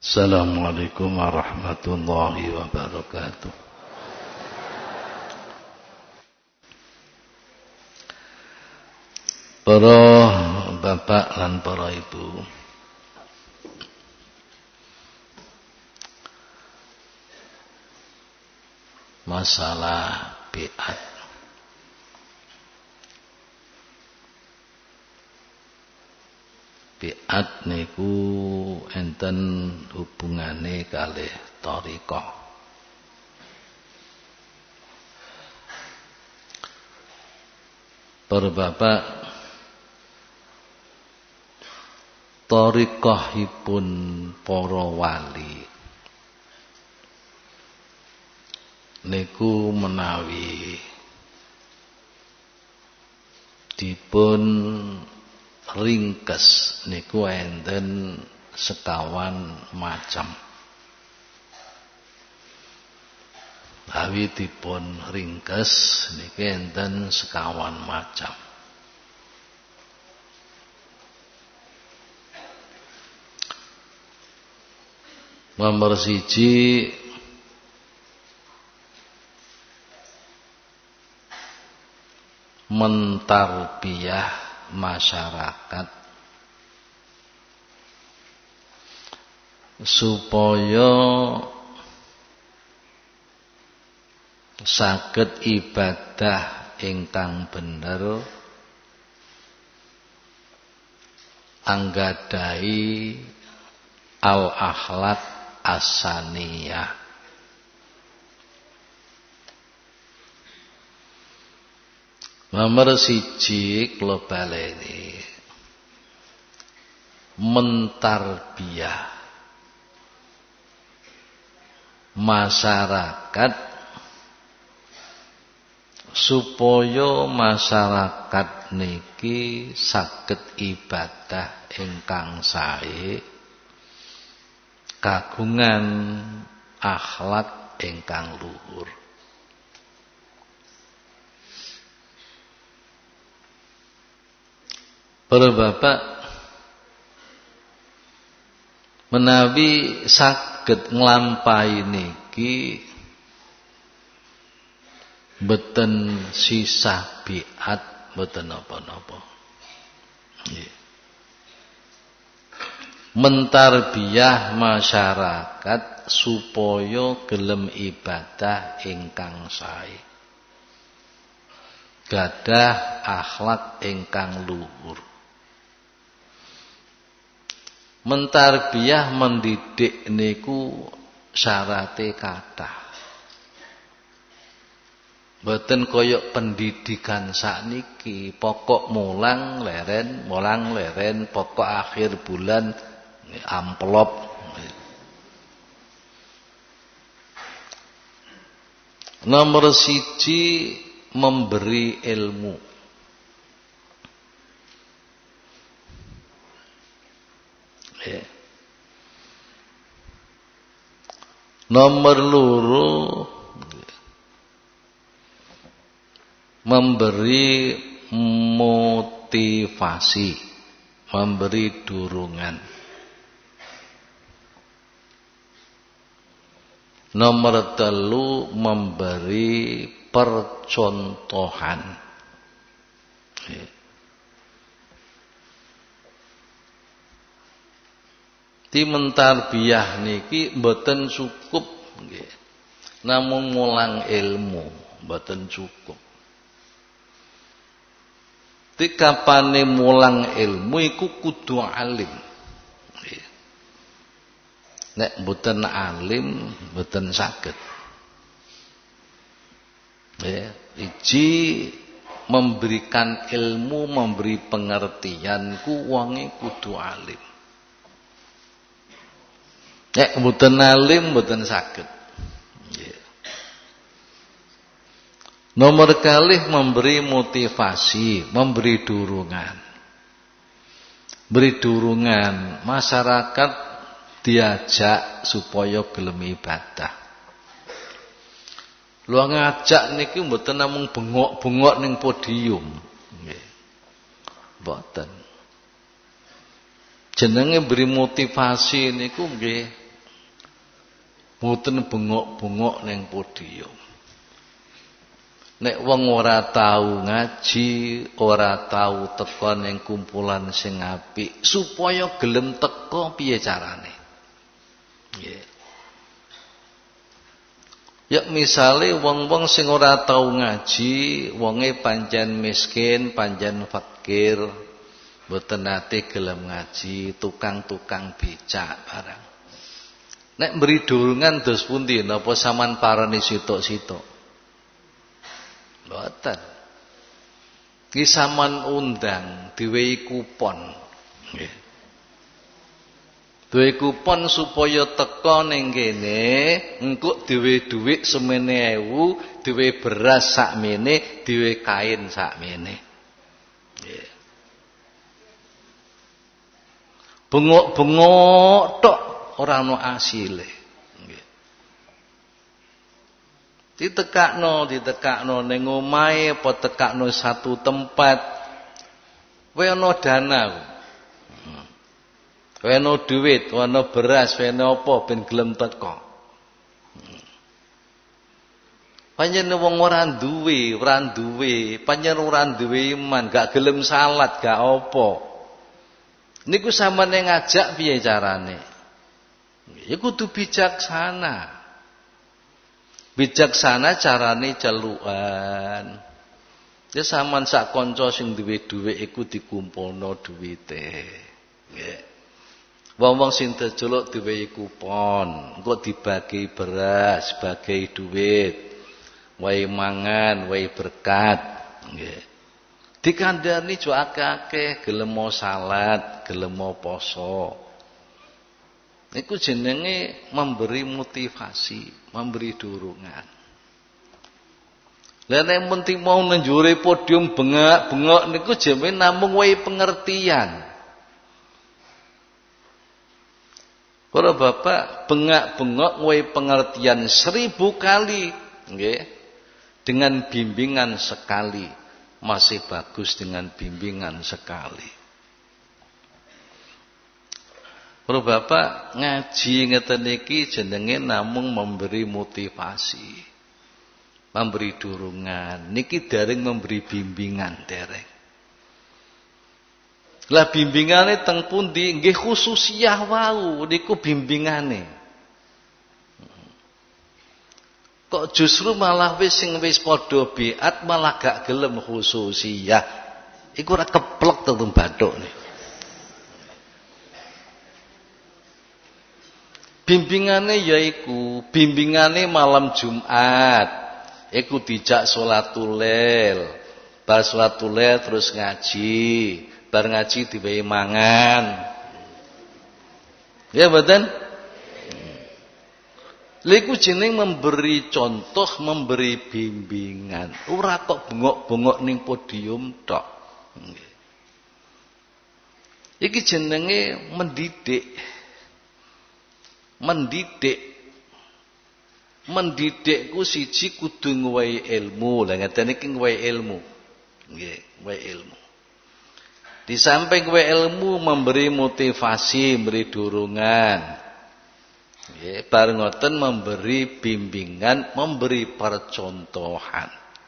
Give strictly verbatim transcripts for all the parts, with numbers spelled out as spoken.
Assalamualaikum warahmatullahi wabarakatuh. Para bapak lan para ibu, masalah biat biat niku enten hubungane kalih thariqah. Para bapak, thariqahipun para wali niku menawi dipun ringkes niku enten sekawan macam. Awi dipun ringkes niki enten sekawan macam. Nomor siji mentarbiyah masyarakat supaya saged ibadah ingkang bener anggadhahi al akhlak as-saniyah. Nomor siji kula baleni mentarbiyah masyarakat supaya masyarakat niki saged ibadah ingkang sae kagungan akhlak ingkang luhur. Para bapak, menawi saged nglampahi niki mboten sisah biat, mboten napa-napa. Nggih. Mentarbiyah masyarakat supaya gelem ibadah ingkang sae, gadah akhlak ingkang luhur. Mentarbiyah mendidik niku syarate kathah. Mboten kaya pendidikan sakniki, pokok mulang leren, mulang leren, pokok akhir bulan amplop. Nomor siji memberi ilmu. Ya. Nomor loro memberi motivasi, memberi dorongan. Nomor telu memberi percontohan. Ya. Di mentarbiyah niki mboten cukup nggih. Namung mulang ilmu mboten cukup. Tikapane mulang ilmu iku kudu alim. Nggih. Nek mboten alim mboten saged. Nggih, iki memberikan ilmu, memberi pengertian ku wonge kudu alim. Nek mboten alim mboten saged. Yeah. Nomor kalih memberi motivasi, memberi dorongan. Beri dorongan masyarakat diajak supaya gelem ibadah. Lu ngajak niki mboten namung bengok-bengok ning podium. Nggih. Mboten. Jenenge beri motivasi niku nggih Mboten bengok-bengok ning podium. Nek wong ora tahu ngaji, ora tahu teko ning kumpulan sing apik, supaya gelem teko piye carane? Nggih. Ya misale wong-wong sing ora tahu ngaji, wonge pancen miskin, pancen fakir, mboten nate gelem ngaji, tukang-tukang becak barang. Nek mberi durungan dos pundi napa sampean parani sitok-sitok? Mboten. Ki sampean undang diwehi kupon. Nggih. Duwe kupon supaya teka ning kene, engko dhewe dhuwit semene ewu, dhewe beras sakmene, dhewe kain sakmene. Nggih. Bengok-bengok tok ora ana asile. Nggih. Ditekakno, ditekakno ning omahe apa tekakno satu tempat. Kowe ana dana. Kowe ana dhuwit, ana beras, kowe ana apa ben gelem teko. Panjen wong ora duwe, ora duwe, panjen ora duwe iman, gak gelem salat, gak apa. Niku sampeyan ngajak piye carane? Ya kudu bijaksana. Bijaksana carane celukan. Ya sampean sak kanca sing duwe dhuwit iku dikumpulno dhuwite. Nggih. Wong-wong sing terjeluk diwehi kupon, engko dibagi beras, bagi duit, wae mangan, wae berkat, nggih. Dikandani jo akeh-akeh gelem salat, gelem poso. Niku jenenge memberi motivasi, memberi dorongan. Lah nek penting mau nenjure podium bengak-bengok niku jenenge namung wae pengertian. Para bapak bengak-bengok wae pengertian seribu kali, nggih. Dengan bimbingan sekali masih bagus dengan bimbingan sekali. Para bapak ngaji ngeten iki jenenge namung memberi motivasi, memberi dorongan. Niki dereng memberi bimbingan dereng. Lah bimbingane teng pundi? Nggih khususiyah wau niku bimbingane. Kok justru malah wis sing wis padha biat malah gak gelem khususiyah. Iku ora keplek to bathuk niku. Bimbingane yaiku bimbingane malam Jumat. Iku dijak salatul lail. Bar salatul lail terus ngaji. Bar ngaji diwehi mangan. Ya mboten? Lha iku jeneng memberi contoh, memberi bimbingan. Ora kok bengok-bengok ning podium tok. Nggih. Iki jenenge mendidik. Mendidik. Mendidik ku siji kudu ngwehi ilmu. Lah ngeten iki ngwehi ilmu. Nggih, ngwehi ilmu. Di samping kowe ilmu memberi motivasi, memberi dorongan. Nggih, bareng ngoten memberi bimbingan, memberi percontohan.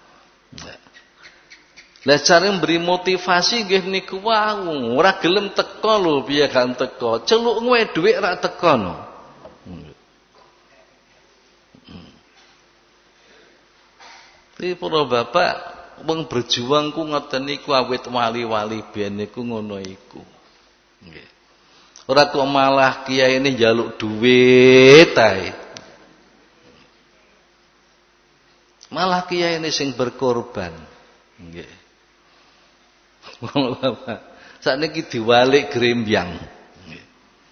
Lah cara memberi motivasi nggih niku wau, ora gelem teko lho, piye gak teko. Celuk kowe dhuwit ora teko no. Iki para bapak wong berjuang ku ngoten niku awit wali-wali biyen niku ngono iku. Nggih. Ora kok malah kiyaine njaluk dhuwit ae. Malah kiyaine sing berkorban. Nggih. Sakniki diwalik grembyang. Nggih.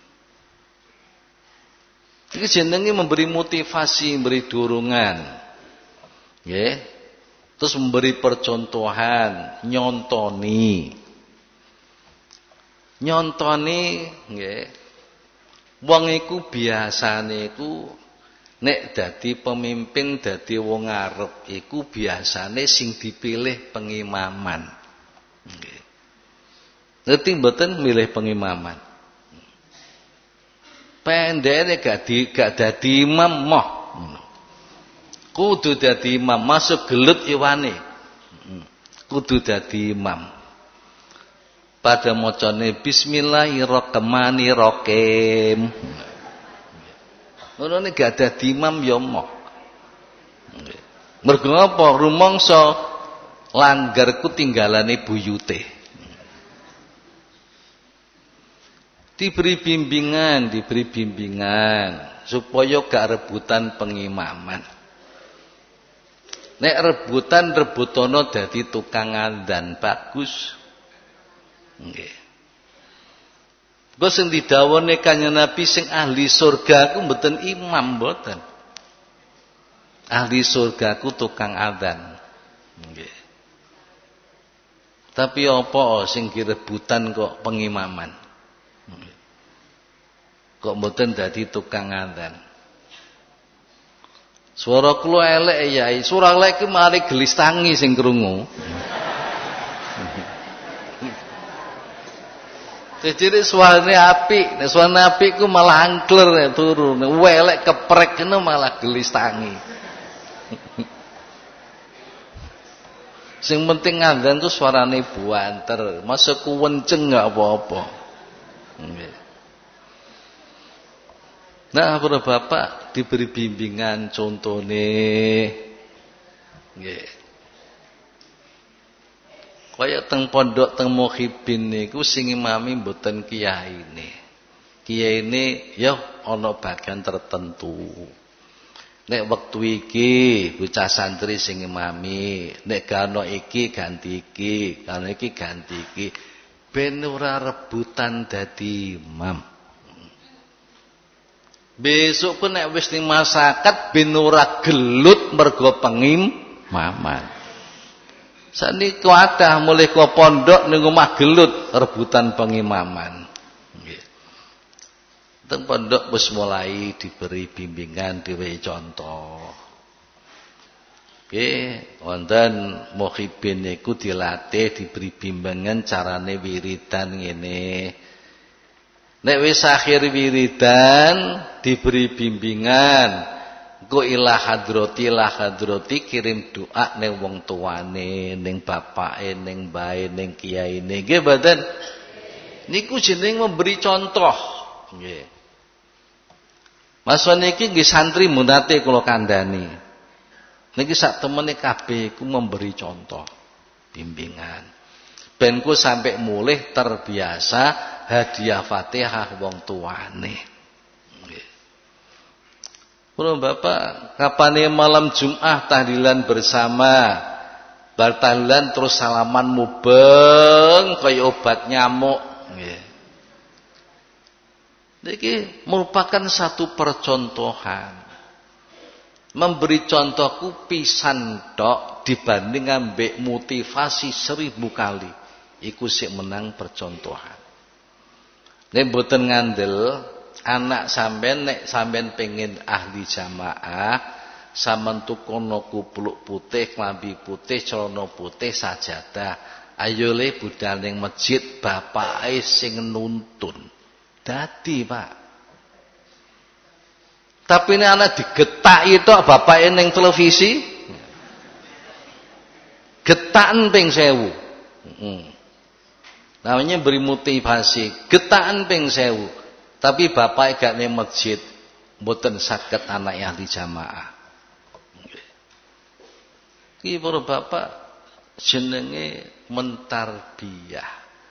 Iki jenenge memberi motivasi, memberi dorongan. Nggih. Terus memberi percontohan, nyontoni. Nyontoni nggih. Wong iku biasane iku nek dadi pemimpin, dadi wong arep iku biasane sing dipilih pengimaman. Nggih. Ngerti mboten milih pengimaman? Pendekne gak di gak dadi imam moh. Kudu dadi imam, masuk gelut iwane. Kudu dadi imam. Pada macane bismillahirrahmanirrahim. Ngono nek gak dadi imam ya moh. Mergo apa? Rumangsa langgar ku tinggalane buyute. Diberi bimbingan, diberi bimbingan supaya gak rebutan pengimaman. Nek rebutan rebutono dadi tukang adzan bagus. Nggih. Kok sing didhawuhne Kanjeng Nabi sing ahli surga ku mboten imam mboten. Ahli surga ku tukang adzan. Nggih. Tapi apa sing direbutan kok pengimaman? Nggih. Kok mboten dadi tukang adzan? Suara kula elek ya, suara elek ki mari gelis tangi sing krungu. Jadi suarane apik, nek suarane apik ku malah angkler nek turu, nek elek keprek kene malah gelis tangi. Sing penting adzan ku suarane buanter, masuk ku wenceng enggak apa-apa. Nggih. Nah, para bapak diberi bimbingan contone nggih. Kaya teng pondok teng Muhibin niku sing imami mboten kiyaine. Kiyaine ya ana bagian tertentu. Nek wektu iki bocah santri sing imami, nek gano iki ganti iki, gano iki ganti iki, ben ora rebutan dadi imam. Besok pun nek wis ning masyarakat ben ora gelut mergo pengimaman. Saniki kuatah mulih ke pondok ning omah gelut rebutan pengimaman. Nggih. Teng pondok wis mulai diberi bimbingan, diwehi contoh. Nggih, wonten muhibin niku dilatih diberi bimbingan carane wiridan ngene. Nek wis akhir wiridan diberi bimbingan, engko ila hadrati ila hadrati kirim doa ning wong tuane, ning bapake, ning mbae, ning kiyaine. Nggih mboten? Niku jeneng memberi contoh. Nggih. Maksud niki nggih santri munate kula kandhani. Niki sak temene kabeh iku memberi contoh, bimbingan. Ben ku sampai mulih terbiasa hadiah Fatihah wong tuane. Nggih. Para bapak, kapane malam Jumat tahlilan bersama. Bar tahlilan terus salaman mubeng kaya obat nyamuk. Nggih. Niki merupakan satu percontohan. Memberi contohku pisan tok dibanding ambek motivasi seribu kali. Iku sik menang percontohan. Nek mboten ngandel anak sampean nek sampean pengen ahli jamaah sampean tukono kupluk putih, klambi putih, celana putih, sajadah. Ayo le budal ning masjid bapake sing nuntun. Dadi, Pak. Tapi nek anak digetaki tok bapake ning televisi getaken ping sewu. Heeh. Namanya beri motivasi, getakan ping sewu. Tapi bapak gak ning masjid, mboten saged anak ahli jamaah. Iki para bapak jenenge mentarbiyah.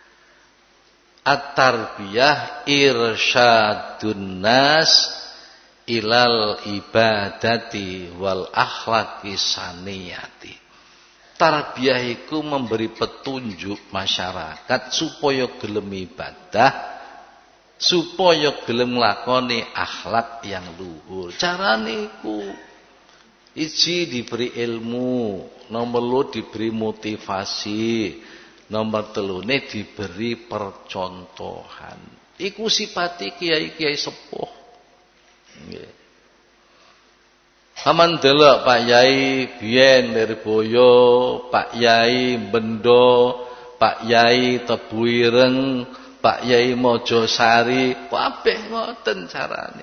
At-tarbiyah irsyadun nas ilal ibadati wal akhlaqi saniyati. Tarbiyah iku memberi petunjuk masyarakat supaya gelem ibadah, supaya gelem nglakoni akhlak yang luhur. Carane iku iji diberi ilmu, nomor loro diberi motivasi, nomor telune diberi percontohan. Iku sipati kiai-kiai sepuh. Nggih. Aman delok Pak Yai biyen Lirboyo, Pak Yai Bendo, Pak Yai Tebu Ireng, Pak Yai Mojosari, kabeh ngoten carane.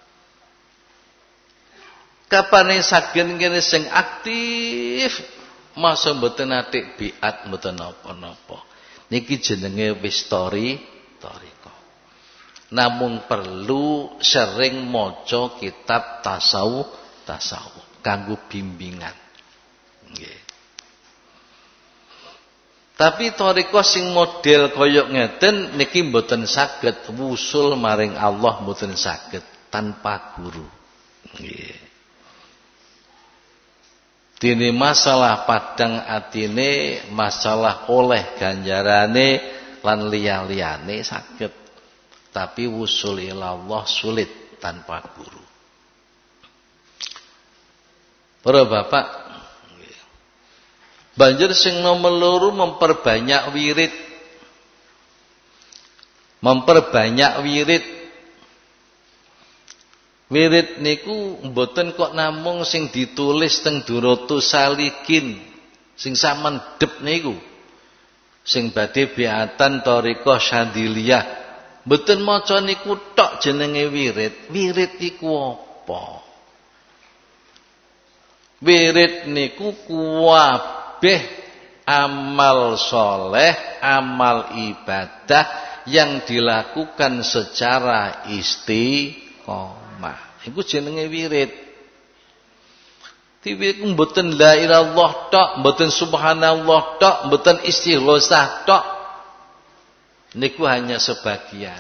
Kapane sagen kene sing aktif, masa mboten atik biat mboten napa-napa. Niki jenenge wis tori toriko. Namung perlu sering maca kitab tasawuf tasawuf kanggo bimbingan. Nggih. Tapi toriko sing model kaya ngeten niki mboten saged wusul maring Allah, mboten saged tanpa guru. Nggih. Dene masalah padang atine, masalah oleh ganjarane lan liya-liyane saged. Tapi wusul ila Allah sulit tanpa guru. Para bapak, banjur sing nomor loro memperbanyak wirid. Memperbanyak wirid. Wirid niku mboten kok namung sing ditulis teng Duratus Salikin, sing samendhep niku. Sing badhe biatan thariqah Syadziliyah. Mboten maca niku tok jenenge wirid. Wirid iku apa? Wirid niku kuwabeh amal soleh, amal ibadah yang dilakukan secara istiqomah. Iku jenenge wirid. Wirid mboten la ilaha illallah tok, mboten subhanallah tok, mboten istighosah tok. Niku hanya sebagian.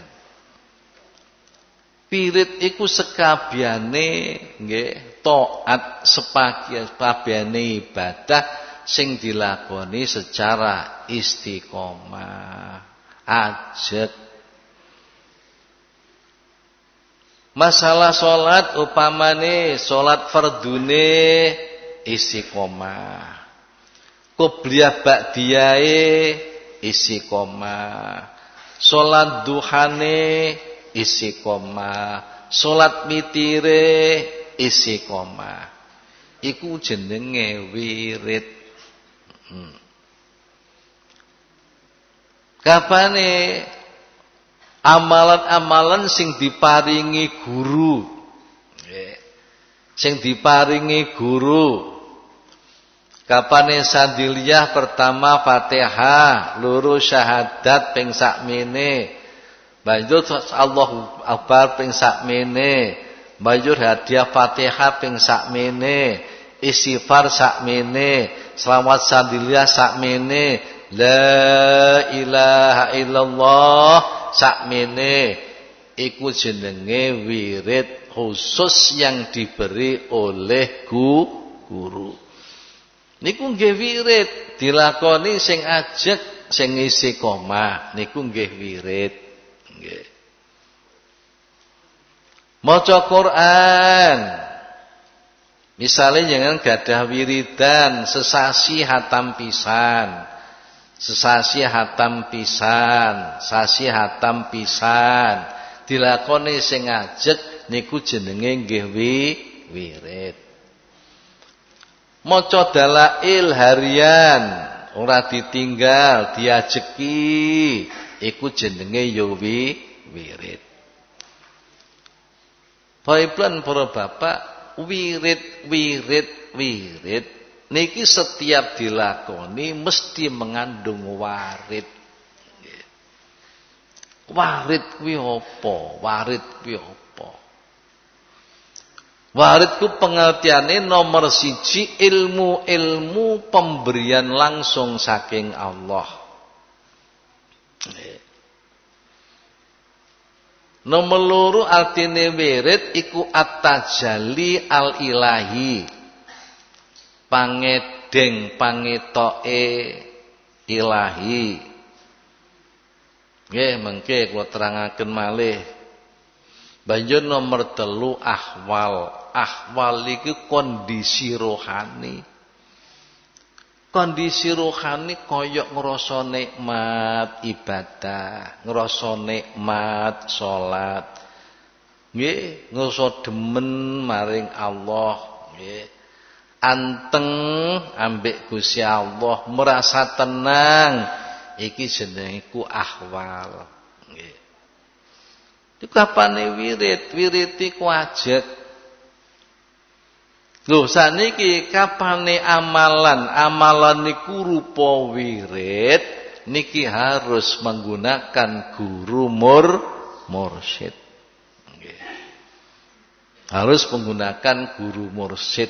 Wirid iku sekabehane nggih taat, sebagian kabehane ibadah sing dilakoni secara istiqomah. Ajeg. Masalah salat upamane salat fardune istiqomah. Qobliyah ba'diyae istiqomah. Salat duhane istiqomah. Salat mitire istiqomah. Iku jenenge wirid. Hmm. Kapane amalan-amalan sing diparingi guru, sing diparingi guru. Kapane Syadziliyah pertama Fatihah, loro syahadat ping sakmene, banjur Allahu Akbar ping sakmene, banjur hadiah Fatihah ping sakmene, istighfar sakmene, selawat Syadziliyah sakmene, la ilaha illallah sakmene. Iku jenenge wirid khusus yang diberi oleh guru. Niku nggih wirid dilakoni sing ajeg, sing istiqomah, niku nggih wirid. Nggih. Maca Quran. Misale jangan gadah wiridan sesasi hatam pisan. Sesasi hatam pisan, sasi hatam pisan. Dilakoni sing ajeg niku jenenge nggih wirid. Maca dalail harian, ora ditinggal, diajeki, iku jenenge ya wirid. Baiklah para bapak, wirid, wirid, wirid niki setiap dilakoni mesti mengandung warid. Warid kuwi apa? Warid kuwi apa? Warid ku pengertiane nomor siji ilmu-ilmu pemberian langsung saking Allah. Nomor loro artine wirid iku at-tajalli al-ilahi. Pangedeng pangetoke ilahi. Nggih mengke kula terangaken malih. Banjur nomor telu ahwal. Ahwal iki kondisi rohani. Kondisi rohani kaya ngrasa nikmat ibadah, ngrasa nikmat salat. Nggih, ngrasa demen maring Allah, nggih. Anteng ambek Gusti Allah, merasa tenang. Iki jenenge ku ahwal. Nggih. Iku kapane wirid, wirid iku ajeg. Lho saniki kapane amalan, amalan niku rupa wirid, niki harus menggunakan guru mur mursyid. Nggih. Harus menggunakan guru mursyid.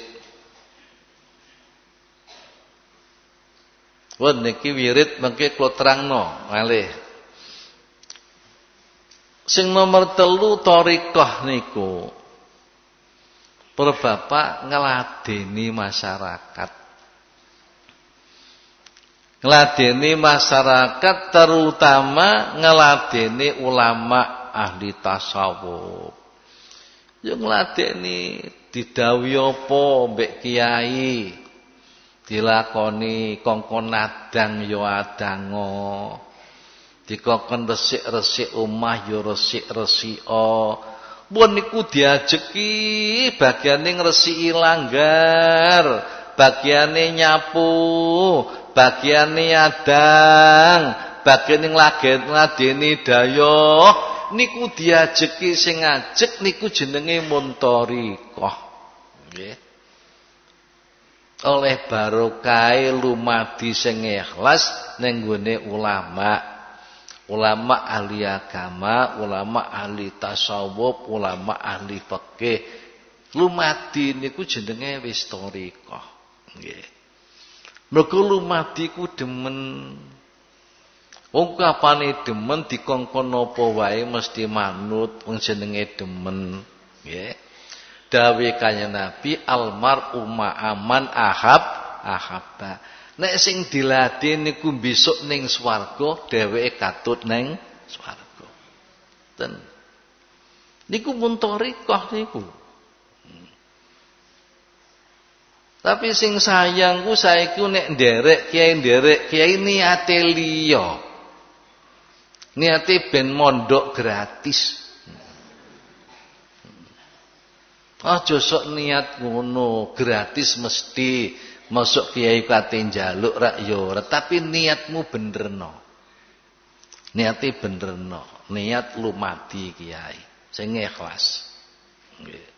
Won niki wirid mengke kula terangno malih. Sing nomor telu thariqah niku para bapak ngeladeni masyarakat. Ngeladeni masyarakat terutama ngeladeni ulama ahli tasawuf. Yo ngladeni didhawuhi apa mbek kiai dilakoni kongkon adang yo adango, dikongkon resik-resik omah yo resik-resika. Pun niku diajeki bagiane ngresiki langgar, bagiane nyapu, bagiane adang, bagiane ngladeni dayoh, niku diajeki sing ngajek niku jenenge munthariqah. Nggih. Oleh barokah lumadi sing ikhlas ning gone ulama. Ulama ahli agama, ulama ahli tasawuf, ulama ahli fikih. Lumadi niku jenenge wis thariqah. Nggih. Mergo lumadi ku demen. Wong kapane demen dikongkon apa wae mesti manut wong jenenge demen. Nggih. Dawe kanjeng Nabi almar'u ma'aman ahab ahabba. Nek sing diladeni niku besok ning swarga dheweke katut ning swarga. Ten. Niku mun thariqah niku. Hmm. Tapi sing sayang ku saiki nek nderek kiai nderek kiai niate liya. Niate ben mondok gratis. Aja sok niat ngono, gratis mesti masuk kiai kate njaluk rak yo ora, tapi niatmu benerno. Niate benerno, niat lumadi kiai sing ikhlas. Nggih.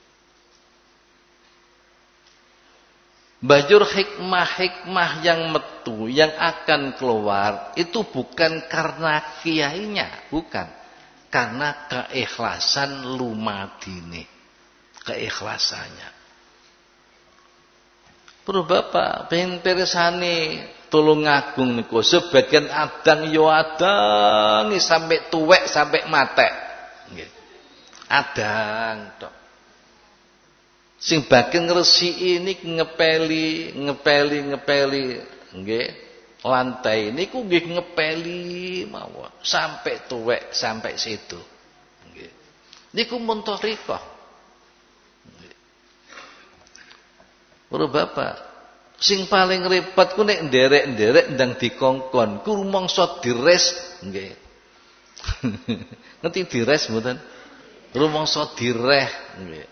Bajur hikmah-hikmah yang metu yang akan keluar itu bukan karena kiainya, bukan. Karena keikhlasan lumadine. Keikhlasannya. Para bapak pengen pirsani tulung agung niku sebagian adang yo adang sampai tuwek sampai matek. Nggih. Adang tok. Sing bagian ngresiki niki ngepeli, ngepeli, ngepeli nggih. Lantai niku nggih ngepeli mawon sampai tuwek sampai situ. Nggih. Niku mun thariqah. Para bapak, sing paling repot ku nek nderek-nderek ndang dikongkon, ku rumangsa dires nggih. Ngerti dires mboten? Rumangsa direh nggih.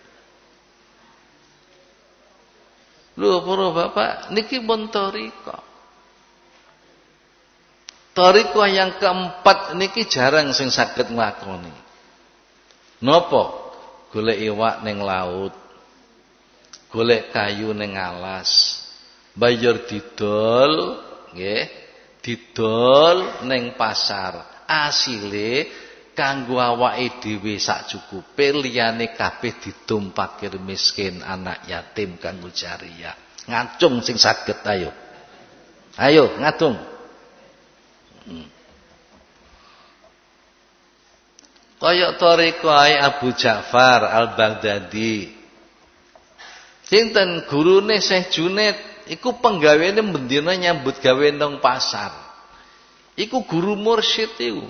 Lho para bapak, niki pun thariqah. Thariqah yang keempat niki jarang sing saged nglakoni. Napa? Golek iwak ning laut. Golek kayu ning alas. Bayar didol, nggih, didol ning pasar. Asile kanggo awake dhewe sak cukupe, liyane kabeh didum fakir miskin, anak yatim kanggo jariyah. Ngacung sing saged ayo. Ayo ngacung. Hmm. Kaya thariqah Abu Ja'far Al-Baghdadi. Sinten gurune Syekh Junaid iku penggaweane bendina nyambut gawe nang pasar. Iku guru mursyid iku.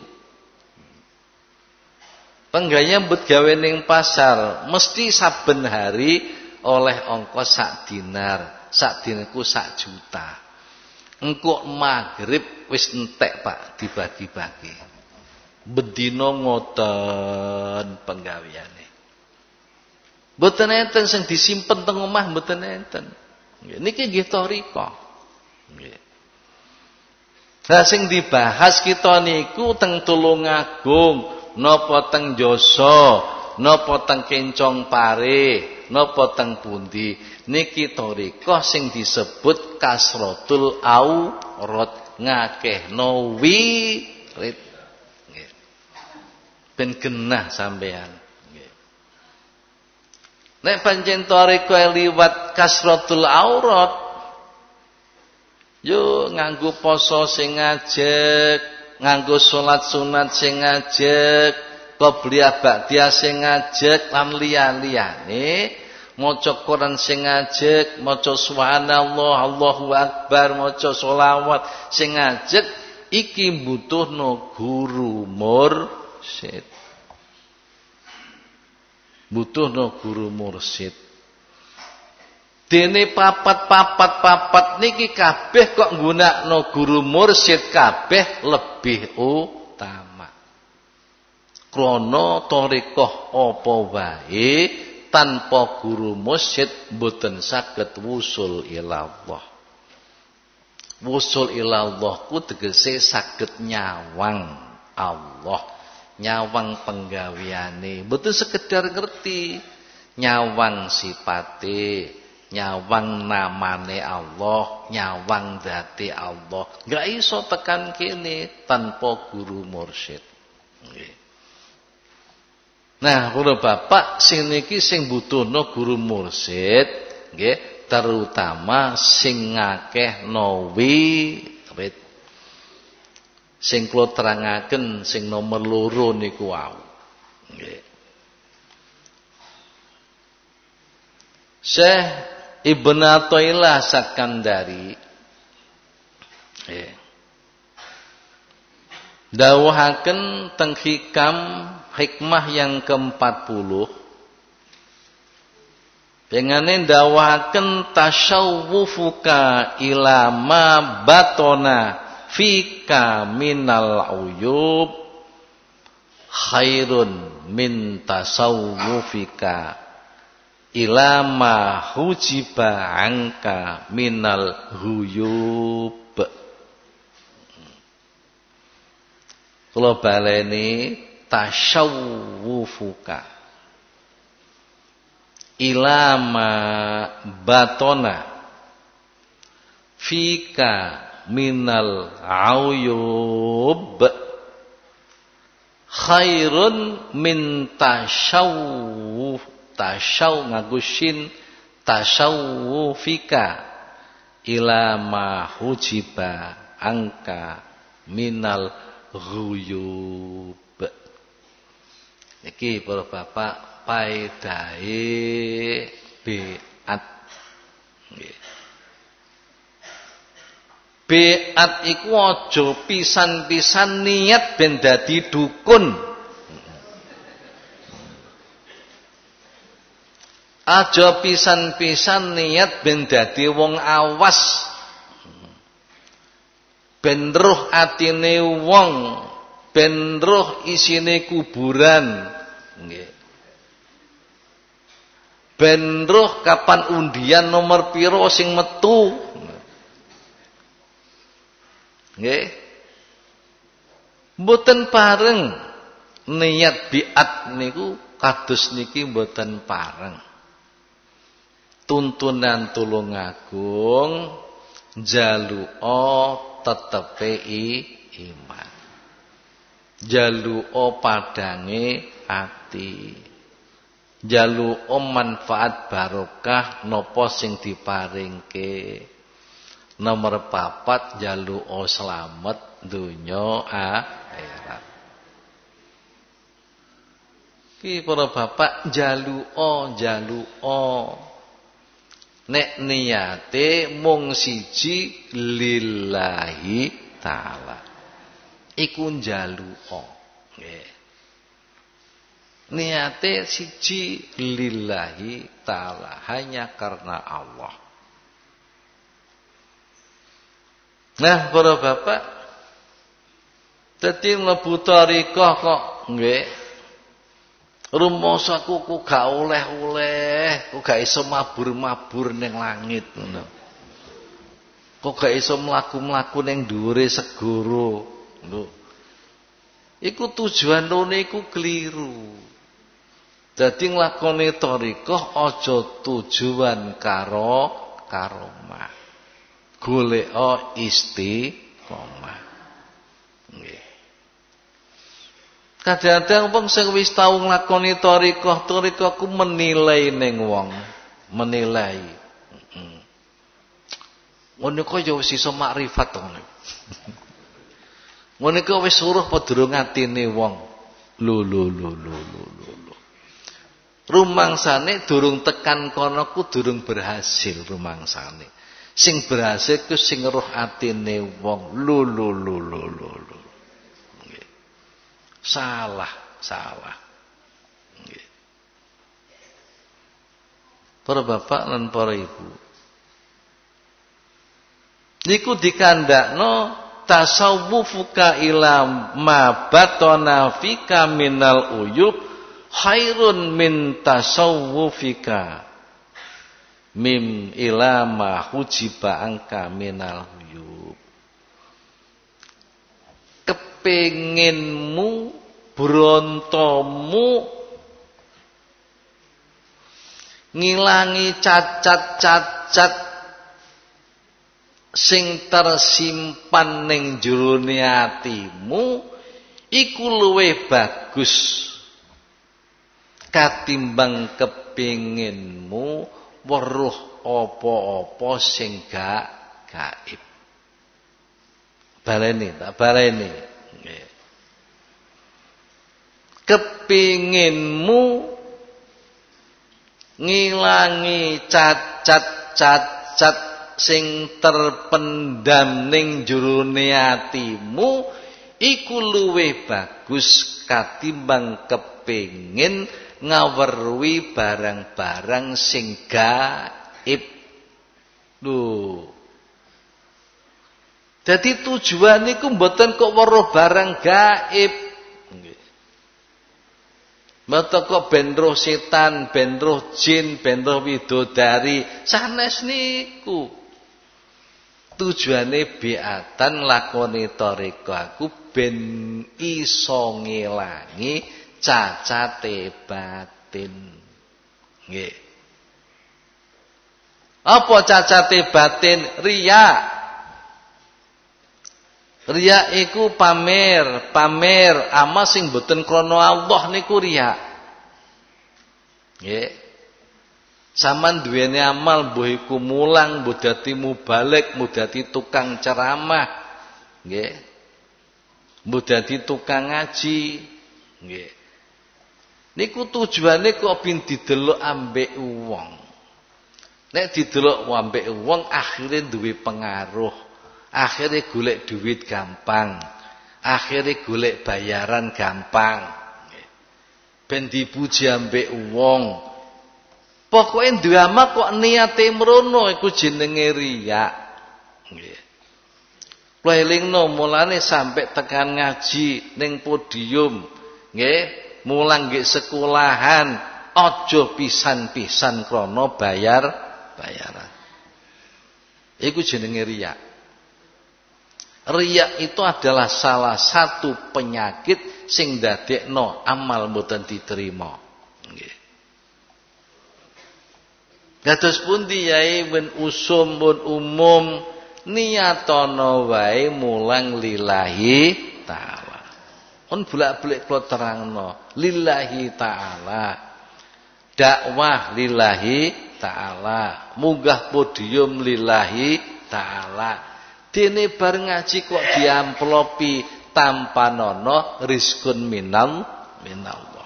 Penggawe nyambut gawe ning pasar mesti saben hari oleh ongkos sak dinar. Sak dinarku sak juta. Engko magrib wis entek Pak dibagi-bagi. Bendina ngoten penggaweane. Mboten enten sing disimpen teng omah mboten enten. Nggih niki nggih thariqah. Nggih. Lah sing dibahas kita niku teng Tulungagung, napa teng Joso, napa teng Kencong Pare, napa teng pundi. Niki thariqah sing disebut kasratul aurat, ngakehno wirid. Nggih. Ben genah sampean. Nggih. Nek pancen thariqah liwat kasratul aurat, yo nganggo poso sing ngajek, nganggo salat sunat sing ngajek, qobliyah ba'diyah sing ngajek lan liya-liyane, maca Quran sing ngajek, maca subhanallah, Allahu akbar, maca sholawat sing ngajek, iki butuhno guru mursyid. Butuhno guru mursyid. Dene papat-papat-papat niki kabeh kok nggunakno guru mursyid kabeh lebih utama. Krana thariqah apa wae tanpa guru mursyid mboten saged wusul ila Allah. Wusul ila Allah ku tegese saged nyawang Allah, nyawang penggaweane, mboten sekedar ngerti, nyawang sifate, nyawang namane Allah, nyawang dzate Allah. Enggak iso tekan kene tanpa guru mursyid. Nggih. Nah, para bapak sing niki sing butuhno guru mursyid, nggih, terutama sing ngakehno wirid. Sing kula terangaken sing nomor loro niku wau. Nggih. Syekh Ibn Athaillah Sakandari eh, dawuhaken teng hikam hikmah yang keempat puluh, pengane dawuhaken tasyawwufuka ila ma batona fika minal uyub khairun min tasawwufika ilama hujiba angka minal huyub. Kula baleni tasyawwufuka ilama batona fika minal uyub khairun min tasyawwuf. Tasyaw ngagusin tasyawwufika ila ma hujiba angka minal ghuyub. Iki para bapak paedahe biat. Nggih. Biat iku aja pisan-pisan niat ben dadi dukun. Aja pisan-pisan niat ben dadi wong awas, ben roh atine wong, ben roh isine kuburan, nggih. Ben roh kapan undian nomor piro sing metu, nggih. Mboten pareng niat biat niku kados niki mboten pareng. Tuntunan Tulungagung jaluo tetepe iman, jaluo padange ati, jaluo manfaat barokah nopo sing diparingke. Nomor papat jaluo selamat dunya akhirat. Ki para bapak jaluo jaluo nek niyate mung siji lillahi ta'ala iku njaluka nggih. Niate siji lillahi ta'ala, hanya karena Allah. Nah para bapak, dadi mlebu thariqah kok nggih rumosaku ku gak oleh-oleh, ku gak iso mabur-mabur ning langit ngono. Kok gak iso mlaku-mlaku ning dhuwure segara. Lho. Iku tujuan rene iku keliru. Dadi nglakoni thariqah aja tujuan karo karomah. Goleka istiqomah. Nggih. Kadang-kadang wong sing wis tau nglakoni thariqah, thariqah ku menilai ning wong, menilai. Heeh. Ngono kok ya wis iso makrifat to ngono. Ngono kok wis suruh apa durung atine wong. Lho lho lho lho lho lho. Rumangsane durung tekan kono ku durung berhasil rumangsane. Sing berhasil ku sing roh atine wong. Lho lho lho lho lho lho. Nggih. Salah, salah. Nggih. Para bapak lan para ibu. Niku dikandakno tasawwufuka ila ma batana fika minal uyub khairun min tasawwufika mim ila ma hujiba angka minal uyub. Kepinginmu, brontomu ngilangi cacat-cacat sing tersimpan ning jerone atimu iku luwih bagus katimbang kepinginmu weruh apa-apa sing gak gaib. Baleni tak baleni. Nggih. Kepinginmu ngilangi cacat-cacat sing terpendam ning jerone atimu iku luwih bagus katimbang kepengin ngaweruhi barang-barang sing gaib. Lho. Dadi tujuan niku mboten kok weruh barang gaib. Nggih. Mboten kok ben roh setan, ben roh jin, ben roh widodari, sanes niku. Tujuane biatan lakoni thariqah aku ben iso ngelangi cacate batin. Nggih. Apa cacate batin? Riya. Riya iku pamer, pamer amal sing boten krana Allah niku riya. Nggih. Saman duweni amal mbuh iku mulang, mbuh dadi mubalik, mbuh dadi tukang ceramah. Nggih. Mbuh dadi tukang ngaji. Nggih. Niku tujuane kok ben didelok ambek wong. Nek didelok ambek wong akhire duwe pengaruh. Akhire golek duit gampang. Akhire golek bayaran gampang. Nggih. Ben dipuji ambek wong. Pokoke duwe amal kok niate mrono iku jenenge riya. Nggih. Kula elingno mulane sampai tekan ngaji ning podium, nggih, mulang nggih sekolahan, aja pisan-pisan krana bayar bayaran. Iku jenenge riya. Riya itu adalah salah satu penyakit sing ndadekno amal mboten diterima. Nggih. Kados pundi yai ben usum pun umum niyatono wae mulang lillahi ta'ala. Kon bolak-balik kula terangno, lillahi ta'ala. Dakwah lillahi ta'ala, munggah podium lillahi ta'ala. Dene bar ngaji kok diamplopi tanpa nono rizkun minal minallah.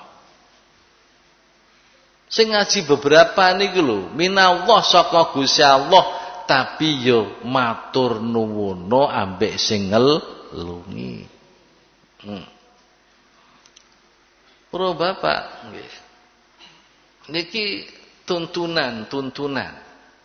Sing ngaji beberapa niku lho, minallah saka Gusti Allah, tapi yo matur nuwuna ambek sing ngelungi. Hmm. Para bapak nggih. Niki tuntunan-tuntunan.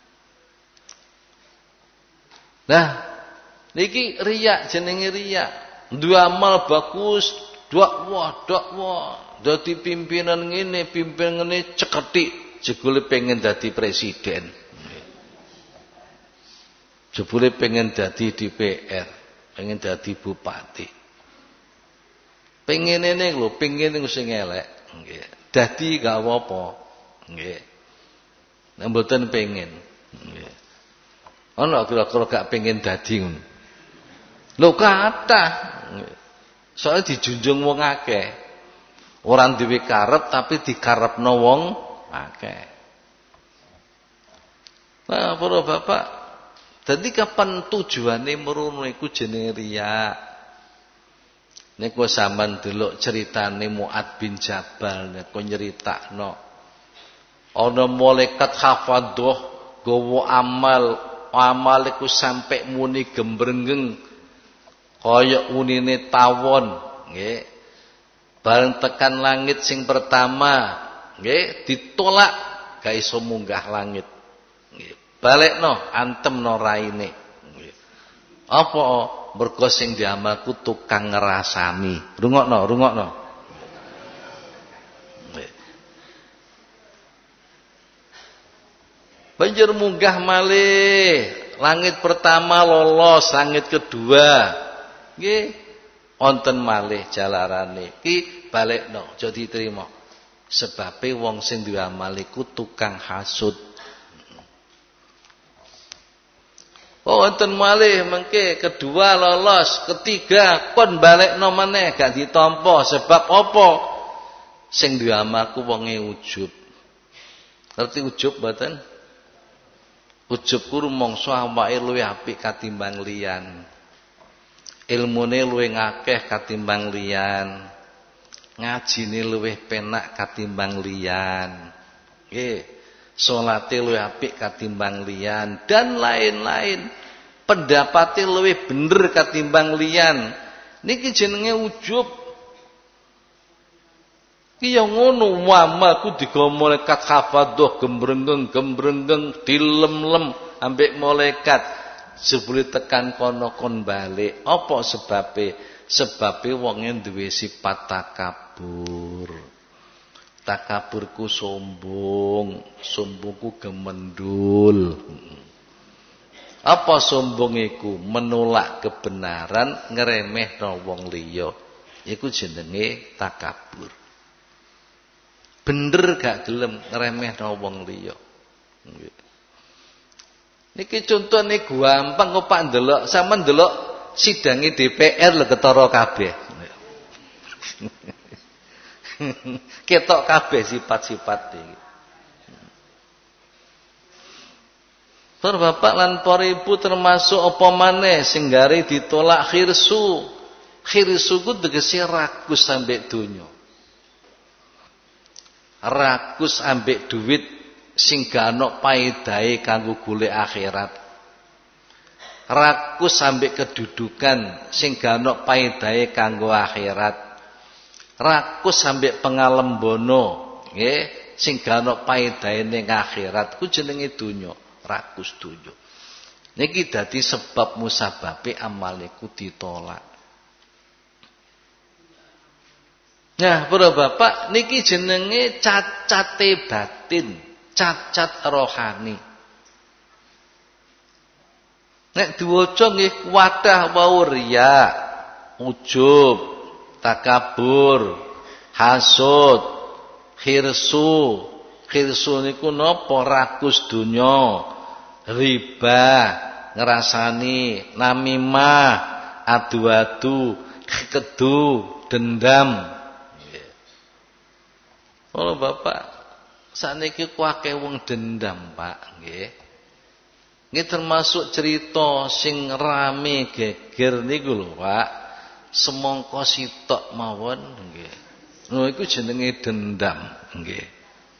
Nah, niki riya jenenge riya. Duwe amal bagus, dakwah, dakwah. Dadi pimpinan ngene, pimpinan ngene ceketik, jebule pengen dadi presiden. Jebule pengen dadi D P R, pengen dadi bupati. Pengen ini lho, pengen niku sing elek, nggih. Dadi gak apa-apa, nggih. Nek mboten pengen, nggih. Ana kira-kira gak pengen dadi ngono. Lho kathah. Soale dijunjung wong akeh. Ora duwe karep tapi dikarepno wong akeh. Nah, para bapak, dadi kapan tujuane merono iku jenenge riya. Niku sampean delok ceritane Mu'ad bin Jabal niku nyeritakno. Ana malaikat hafadhah gawa amal, amal iku sampe muni gembrengeng kaya unine tawon, nggih. Bareng tekan langit sing pertama, nggih, ditolak gak iso munggah langit. Nggih. Balekno, antemno raine. Nggih. Apa? Mergo sing diamalku tukang ngrasani. Rungokno, rungokno. Nggih. Banjur munggah malih. Langit pertama lolos, langit kedua nggih wonten malih jalarane. Ki balekno, aja diterima. Sebabe wong sing duwe amal iku tukang hasud. Oh wonten malih mengke kedua lolos, ketiga kon balekno maneh gak ditampa sebab apa? Sing duwe amal ku wonge ujub. Ngerti ujub mboten? Ujub ku rumangsa awake luwih apik katimbang liyan. Ilmune luwih ngakeh katimbang liyan. Ngajine luwih penak katimbang liyan. Nggih. Salate luwih apik katimbang liyan dan lain-lain. Pendapate luwih bener katimbang liyan. Niki jenenge ujub. Ki yo ngono amalku digawa malaikat hafadhah gembrengeng-gembrengeng dilem-lem ambek malaikat. Sebule tekan kono kon balik. Apa sebabe? Sebabe wonge duwe sifat takabur. Takaburku sombong, sombongku gemendul. Apa sombong iku? Menolak kebenaran, ngremehno wong liya. Iku jenenge takabur. Bener gak gelem ngremehno wong liya. Niki contone gampang kok Pak ndelok, sampean ndelok sidange D P R lho ketara kabeh. Ketok kabeh sifat-sifat iki. Tur bapak lan para ibu termasuk apa maneh sing gare ditolak khirsu. Khirsu ku tegese rakus ambek donya. Rakus ambek duit sing gak ana paedahe kanggo golek akhirat. Rakus ambek kedudukan sing gak ana paedahe kanggo akhirat. Rakus sampai pengalembono nggih sing gak ana paedahe ning akhirat ku jenenge donya, rakus donya. Niki dadi sebab musababe amal iku ditolak. Nah, para bapak niki jenenge cacate batin, cacat rohani. Nek diwaca nggih wadah wau riya, ujub, takabur, hasud, khirsu. Khirsu niku napa? Rakus donya, riba, ngrasani, namimah, adu-adu, kedu, dendam. Oh bapak, sakniki ku akeh wong dendam, Pak, nggih. Nggih termasuk cerita sing rame geger niku lho, Pak. Semongko sitok mawon nggih. Lho iku jenenge dendam nggih.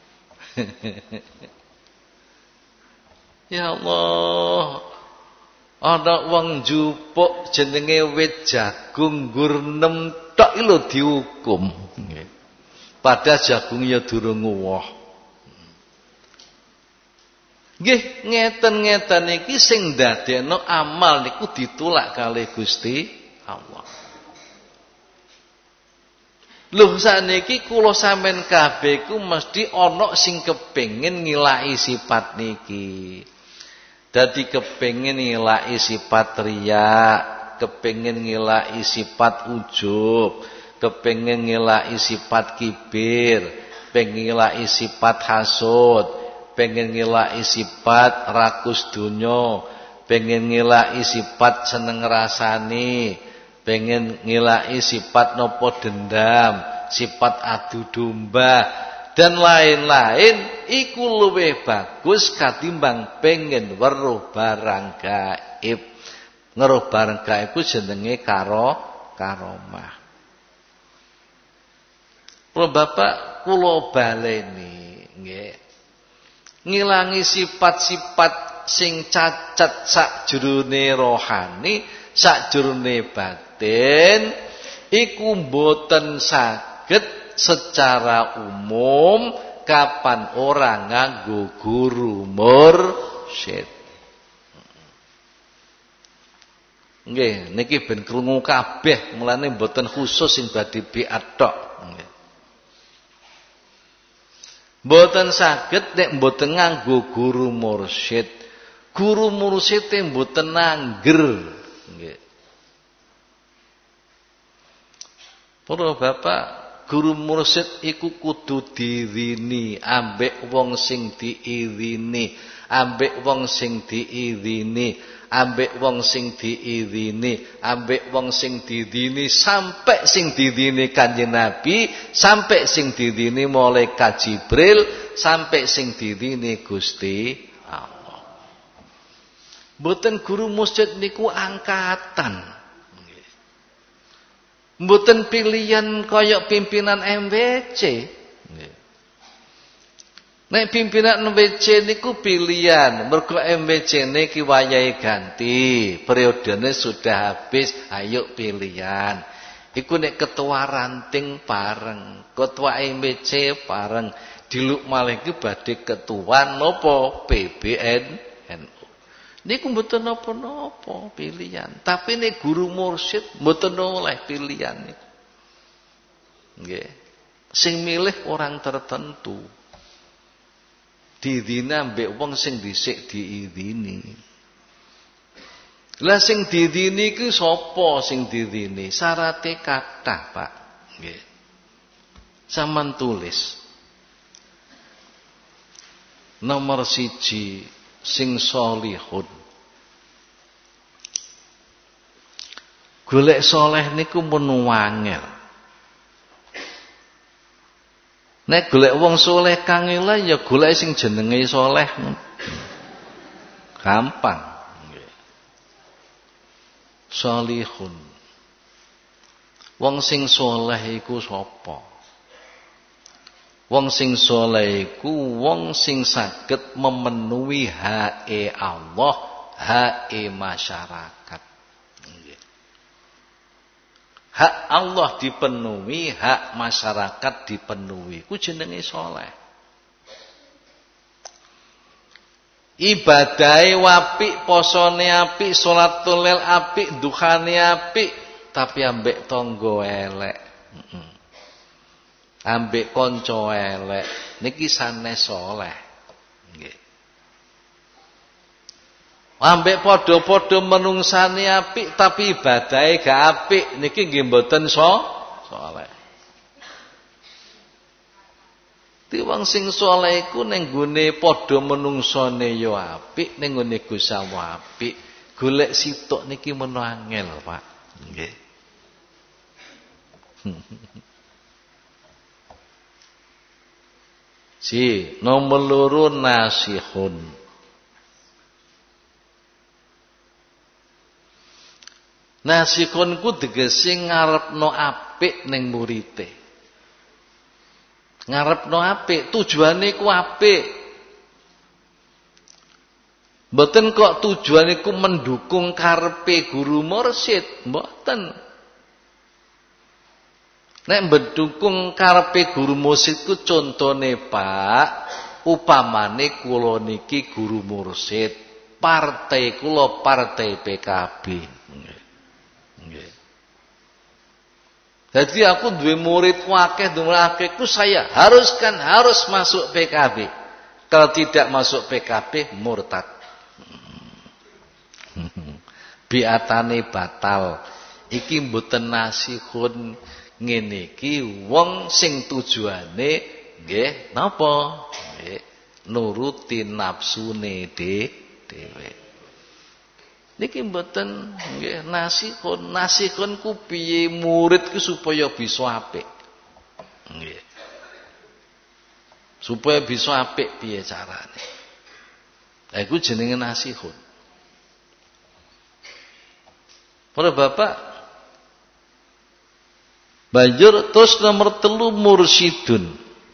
Ya Allah. Ana wong njupuk jenenge wit jagung nggur nem tok lho dihukum nggih. Padahal jagung ya durung woh. Nggih ngeten-ngeten iki sing ndadekno amal niku ditolak kalih Gusti Allah. Lho sakniki kula sampean kabeh ku mesti ana sing kepengin ngilaki sifat niki. Dadi kepengin ngilai sifat riya, kepengin ngilai sifat ujub, kepengin ngilai sifat kibir, pengen ngilai sifat hasud, pengen ngilai sifat rakus dunyo, pengen ngilai sifat seneng rasani, pengen ngilai sifat nopo dendam, sifat adu domba dan lain-lain, iku luwih bagus katimbang pengen weruh barang gaib. Ngeruh barang gaib iku jenenge karo karomah. Kula Bapak kula baleni nggih. Ngilangi sifat-sifat sing cacat sakjroning rohani, sakjroning batin iku mboten saged secara umum kapan orang nganggo guru mursyid. Nggih, niki ben krungu kabeh, mulane mboten khusus sing badhe biat tok. Nggih. Mboten saged nek mboten nganggo guru mursyid. Guru mursyid e mboten angger. Nggih. Para bapak, guru mursyid iku kudu diirini ambek wong sing diirini, ambek wong sing diirini, ambek wong sing diirini, ambek wong sing diirini sampai sing diirini Kanjeng Nabi, sampai sing diirini malaikat Jibril, sampai sing diirini Gusti Allah. Mboten guru mursyid niku angkatan. Mboten pilihan kaya pimpinan M W C. Nek pimpinan M W C niku pilihan, mergo M W C niki wayahe ganti, periodenya sudah habis, ayo pilihan. Iku nek ketua ranting bareng, ketua M W C bareng, diluk malih iki badhe ketua napa P B N N U. Niku mboten napa-napa pilihan. Tapi nek guru mursyid mboten oleh pilihan niku. Nggih. Sing milih orang tertentu. Diidini ambek wong sing dhisik diidini. Lah sing diidini iki sapa sing diidini? Syaraté kathah, Pak. Nggih. Saman tulis. Nomor siji sing solihun. Golek soleh niku mun wangel. Nek golek wong soleh kangela ya golek sing jenenge soleh. Gampang. Solihun. Wong sing soleh iku sapa? Wong sing soleh iku wong sing saged memenuhi hak-e Allah, hak-e masyarakat. Hak Allah dipenuhi, hak masyarakat dipenuhi. Ku jenenge soleh. Ibadahe apik, posone apik, salatul lail apik, duhane apik, tapi ambek tangga elek. Heeh. Ambek kanca elek, niki sanes soleh. Nggih. Ambek padha-padha menungsane apik tapi ibadahe gak apik, niki nggih mboten so saleh. Tiwang sing saleh iku ning gone padha menungsane ya apik, ning gone Gusti Allah apik. Golek sitok niki men angel, Pak. Nggih. Si nomor loro nasihun. Nasihun ku tegese ngarepno apik ning murite. Ngarepno apik, tujuane ku apik. Mboten kok tujuane ku mendukung karepe guru mursyid, mboten. Nek mendukung karepe guru mursyid ku contone Pak, upamane kula niki guru mursyid, partai kula partai P K B. Nggih. Jadi aku duwe murid akeh, duwe akeh ku saya haruskan harus masuk P K B. Kalau tidak masuk P K B murtad. biatane batal. Iki mboten nasihun ngene iki wong sing tujuane nggih napa? Nggih nuruti nafsune dhewe. Niki mboten nggih nasihun, nasihun ku piye murid ku supaya bisa apik. Nggih. Supaya bisa apik piye carane. Lah iku jenenge nasihun. Para bapak banjur terus nomor telu mursyidun.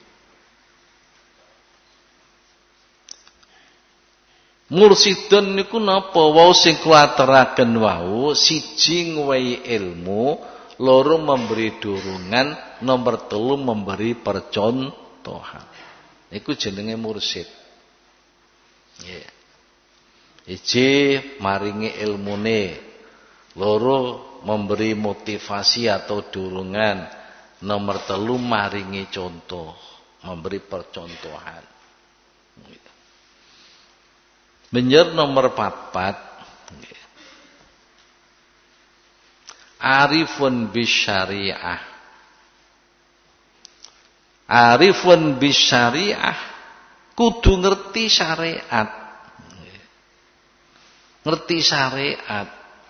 Mursyidun niku napa? Wau sing kula aturaken wau, siji ngwehi ilmu, loro memberi dorongan, nomor telu memberi percontohan. Iku jenenge mursyid. Nggih. Iji maringi ilmune, loro memberi motivasi atau dorongan, nomor telu maringi contoh, memberi percontohan. Benjer nomor papat, arifun bisyariah. Arifun bisyariah kudu ngerti syariat. Ngerti syariat.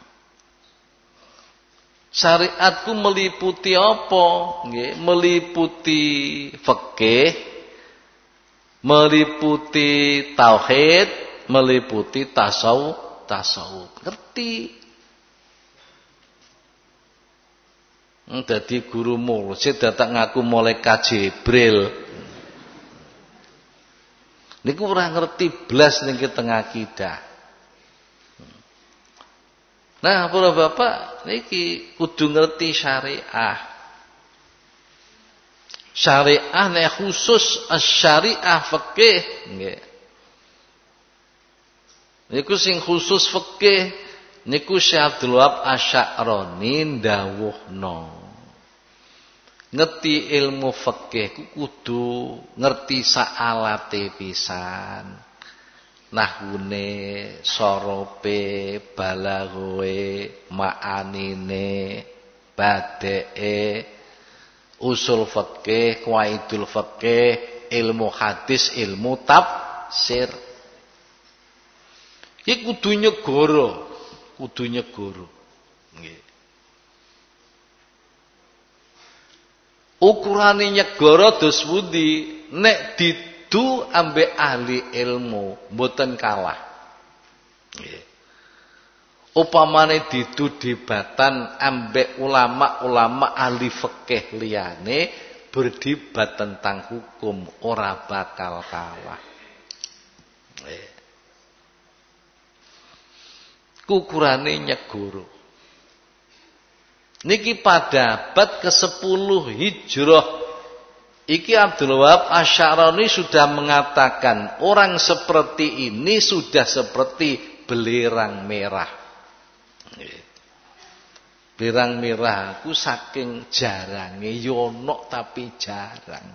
Syariat ku meliputi apa? Nggih, meliputi fikih, meliputi tauhid, meliputi tasawuf, tasawuf. Ngerti. Dadi guru mursyid datang ngaku malaikat Jibril. Niku ora ngerti blas ning tengah akidah. Nah, para bapak niki kudu ngerti syariah. Syariah nek khusus asy-syariah fikih nggih. Niku sing khusus fikih niku Syekh Abdul Wahab Asy'arani ndawuhna. Ngerti ilmu fikih ku kudu ngerti saalate pisan. Nahwune, sorope, balaghoe, ma'anine, badee, usul fikih, qawaidul fikih, ilmu hadis, ilmu tafsir. Iki kudu nyegoro, kudu nyegoro. Nggih. Ukurane nyegoro dos pundi? Nek didu ambek ahli ilmu mboten kalah. Nggih. Upamane didu debatan ambek ulama-ulama ahli fikih liyane berdebat tentang hukum ora bakal kalah. Nggih. Ukurane nyegoro. Niki pada abad kesepuluh Hijrah. Iki Abdul Wahab Asy'arani sudah mengatakan orang seperti ini sudah seperti belerang merah. Belerang merah aku saking jarange yono tapi jarang.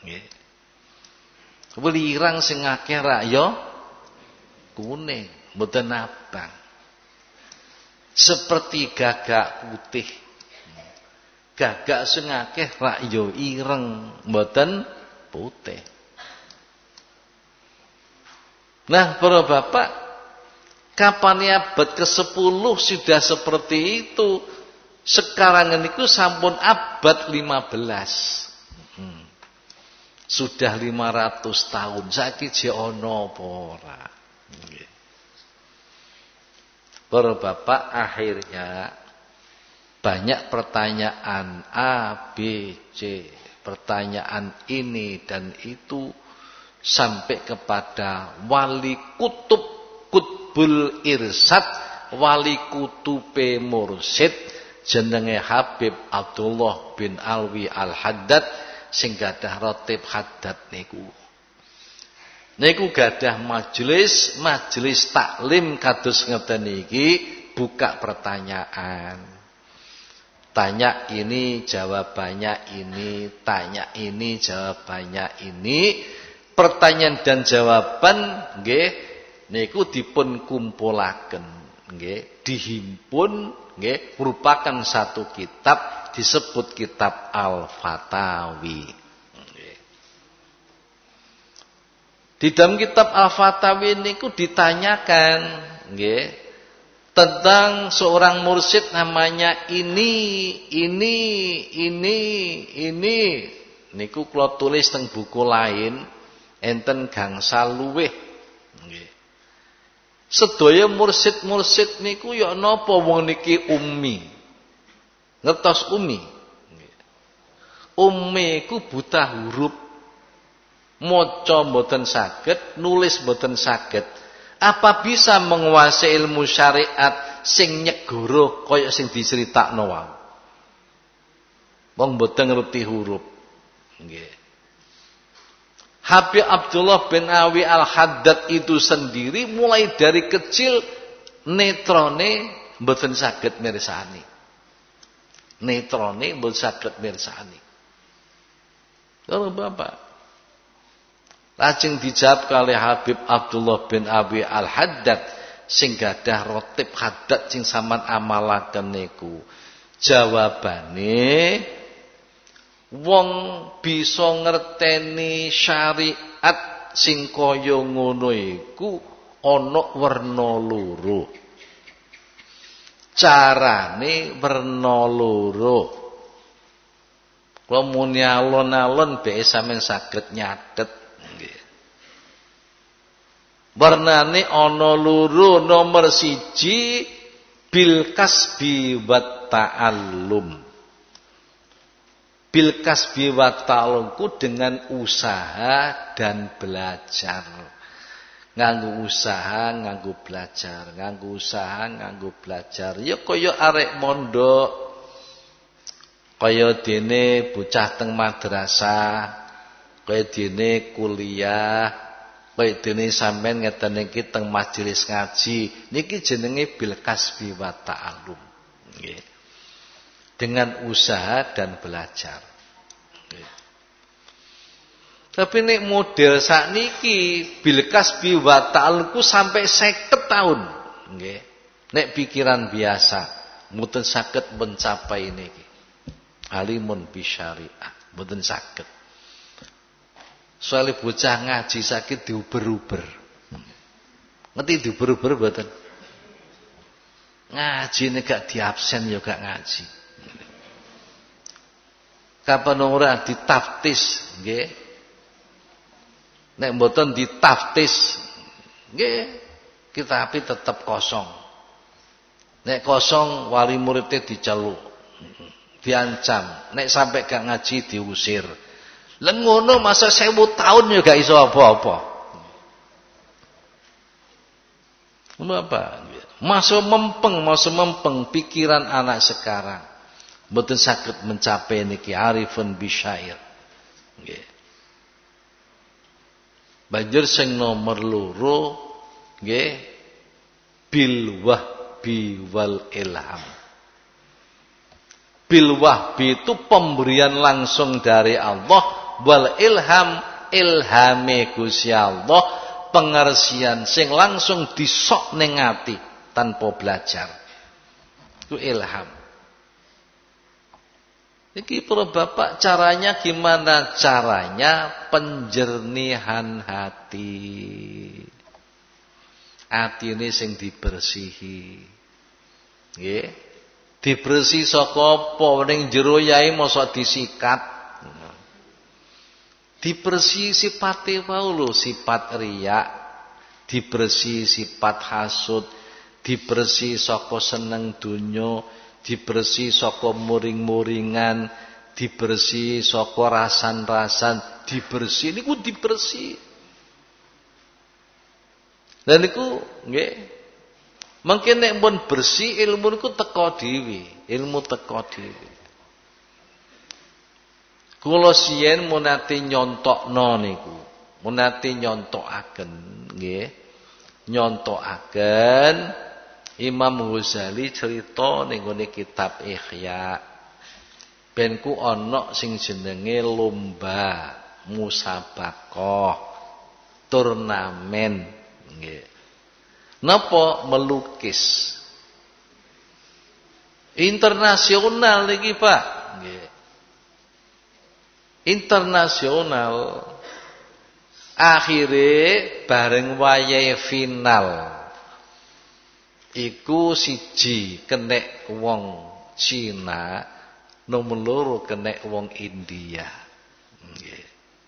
Belerang sing akeh ra ya kuning, mboten abang. Seperti gagak putih. Gagak sing akeh rak yo ireng, mboten putih. Nah, para bapak, kapan abad kesepuluh sudah seperti itu? Sekarang niku sampun abad lima belas. Hmm. Sudah lima ratus tahun. Saiki jek ana apa ora? Nggih. Para bapak, akhirnya banyak pertanyaan A, B, C. Pertanyaan ini dan itu sampai kepada wali kutub kutbul irsad, wali kutupe mursyid jenenge Habib Abdullah bin Alwi Al-Haddad sing gadah ratib Haddad niku. Niku gadah majelis, majelis taklim kados ngeten iki buka pertanyaan. Tanya ini, jawabannya ini, tanya ini, jawabannya ini. Pertanyaan dan jawaban nggih niku dipun kumpulaken. nggih dihimpun nggih merupakan satu kitab disebut kitab Al-Fatawi. Nggih. Di dalam kitab Al-Fatawi niku ditanyakan nggih tentang seorang mursyid namanya ini ini ini ini niku kula tulis teng buku lain enten gangsal luweh nggih. Sedaya mursyid-mursyid niku ya napa wong niki ummi. Ngertos ummi? Nggih. Ummi ku buta huruf. Maca mboten saged, nulis mboten saged. Apa bisa menguasai ilmu syariat sing nyegoro kaya sing diceritakno wae? Wong mboten ngerti huruf. Nggih. Habib Abdullah bin Awi Al-Haddad itu sendiri mulai dari kecil netrone mboten saged mirsani. Netrone mboten saged mirsani. Lho Bapak. Lajeng dijawab kalih Habib Abdullah bin Awi Al-Haddad sing gadah rotib haddad sing sampean amalaken niku. Jawabane wong bisa ngerteni syariat sing kaya ngono iku ana werna loro. Carane werna loro. Kula muni alon-alon bae sampeyan saged nyatet nggih. Warnane ana loro, nomor siji bil kasbi wat ta'allum. Bil kasbi wa ta'allumku dengan usaha dan belajar. Nganggo usaha, nganggo belajar, nganggo usaha, nganggo belajar. Ya kaya arek mondok, kaya dene bocah teng madrasah, kaya dene kuliah, kaya dene sampean ngeten iki teng majelis ngaji. Niki jenenge bil kasbi wa ta'allum. Nggih. Dengan usaha dan belajar. Tapi nek model sakniki bil kasbi wa ta'allumku sampai seket tahun nggih. Nek pikiran biasa mboten saged mencapai niki. Alimun bisyariah mboten saged. Soale bocah ngaji sakit diuber-uber. Ngerti diuber-uber mboten? Ngaji nek gak diabsen ya gak ngaji. Kapan ora ditaftis nggih. Nek mboten ditaftis nggih kitabe tetep kosong. Nek kosong wali muridnya diceluk, diancam. Nek sampai gak ngaji diusir. Lah ngono masa sewu tahun ya gak iso apa-apa. Ngono apa? Masa mempeng, masa mempeng pikiran anak sekarang. Mboten saged mencapai niki arifun bisyair. Nggih. Banjur sing nomor loro nggih bil wahbi wal ilham. Bil wahbi itu pemberian langsung dari Allah, wal ilham ilhame Gusti Allah, pengersian sing langsung disok ning ati tanpa belajar. Itu ilham. Iki para bapak caranya gimana? Caranya penjernihan hati. Hati ini sing dibersihi. Nggih. Dibersih saka apa? Ning jero yae mosok disikat. Dibersih sipate wae lho, sifat riya. Dibersih sifat hasud, dibersih saka seneng donya. Dibersih saka muring-muringan, dibersih saka rasan-rasan, dibersih niku dibersih. Dan niku nggih mungkin nek pun bersih ilmu niku teka dhewe, ilmu teka dhewe. Kula siyen munate nyontokno niku, munate nyontokaken nggih. Nyontokaken Imam Ghazali cerita ning ngene kitab Ihya. Ben ku ana sing jenenge lomba musabaqah turnamen nggih. Napa melukis? Internasional niki Pak. Nggih. Internasional. Akhire bareng wayahe final. Iku siji kenek wong Cina, nomor loro kenek wong India. Nggih.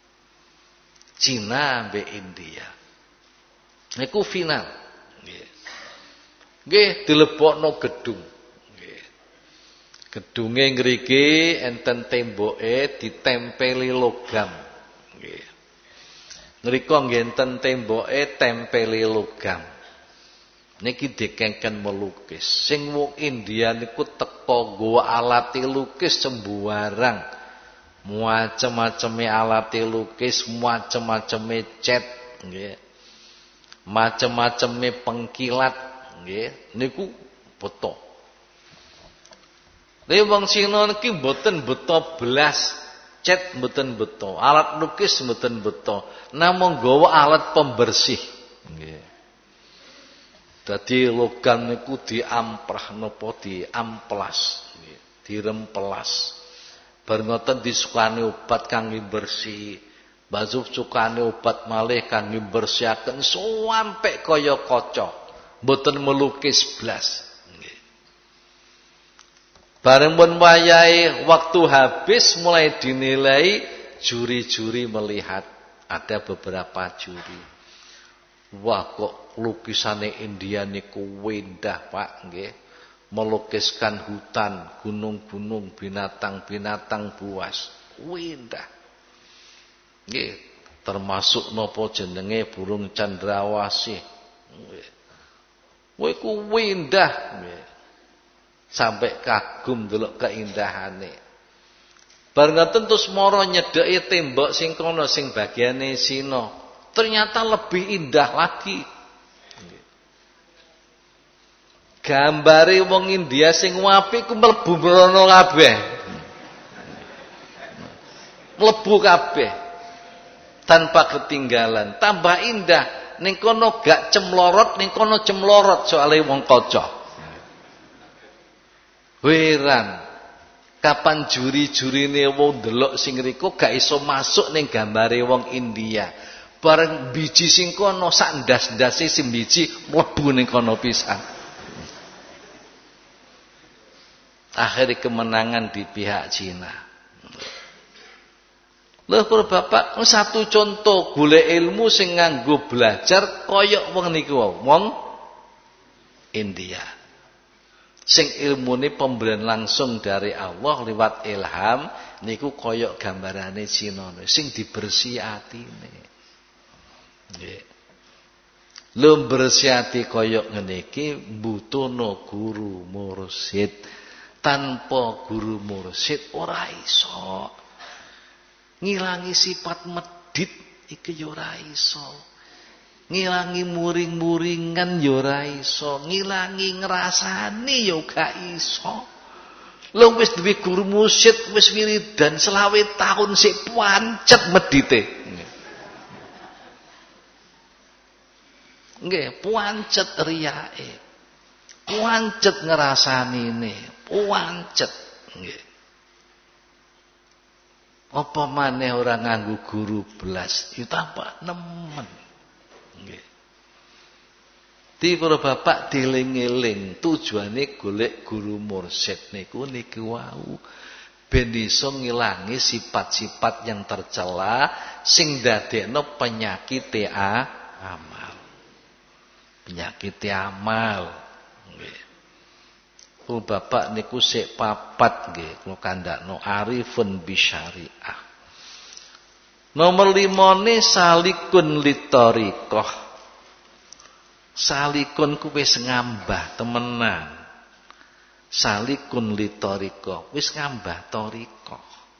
Cina mbek India. Niku final. Nggih. Nggih dilebokno gedung. Nggih. Gedunge ngriki enten temboke ditempeli logam. Nggih. Ngrika nggih enten temboke tempeli logam. Niki dikengken melukis. Sing wong India niku teka nggawa alat lukis sembarang. Macem-maceme alat lukis, macem-maceme cat, nggih. Macem-maceme pengkilat, nggih. Niku beto. Lha wong Cina niki mboten beto belas, cat mboten beto, alat lukis mboten beto. Namung nggawa alat pembersih, nggih. Dadi logam niku diamprah napa diamplas, dirempelas. Bar ngoten disukani obat kangge bersih, bazuf sukani obat malih kangge bersihaken sampai kaya kaca, mboten melukis blas. Nggih. Bareng pun wayahe waktu habis mulai dinilai, juri-juri melihat, ada beberapa juri. Wah kok lukisane India niku wendah Pak nggih. Melukiskan hutan, gunung-gunung, binatang-binatang buas. Wendah. Nggih, termasuk napa jenenge burung cendrawasih. Nggih. Wah iku wendah nggih. Sampai kagum delok keindahane. Bar ngoten terus mara nyedeki tembok sing kono sing bagiane Cina. Ternyata lebih indah lagi. Gambare wong India sing apik ku mlebu mrono kabeh. Mlebu kabeh. Tanpa ketinggalan, tambah indah. Ning kono gak cemlorot, ning kono cemlorot soalé wong kaca. Heran. Kapan juri-jurine wong delok sing riku gak iso masuk ning gambare wong India. Bareng biji sing kono sak ndas-ndase sing biji mlebu ning kono pisan. Akhirnya kemenangan di pihak Cina. Lho para bapak, satu contoh golek ilmu sing nganggo belajar kaya wong niku wong India. Sing ilmune pemberian langsung dari Allah lewat ilham niku kaya gambarane Cina sing dibersih atine. Nggih. Lho bersih ati kaya ngene iki mbutuhno guru mursyid. Tanpa guru mursyid ora iso. Ngilangi sifat medit iki ya ora iso. Ngilangi muring-muringan ya ora iso. Ngilangi ngrasani ya gak iso. Lho wis duwe guru mursyid wis wiridan selawe tahun sik pancet medite. Nggih, pancet riyake. Pancet ngrasanine, pancet nggih. Apa maneh ora nganggo guru belas, ya tambah nemen. Nggih. Di para bapak dieling-eling, tujuane golek guru mursyid niku niku wau ben iso ngilangi sifat-sifat yang tercela sing dadekno penyakit amal. Penyakit amal nggih. Oh bapak niku sik papat nggih kula kandhakno arifun bisyariah. Nomor limane salikun litoriqah. Salikun ku wis ngambah temenan. Salikun litoriqah wis ngambah toriqah.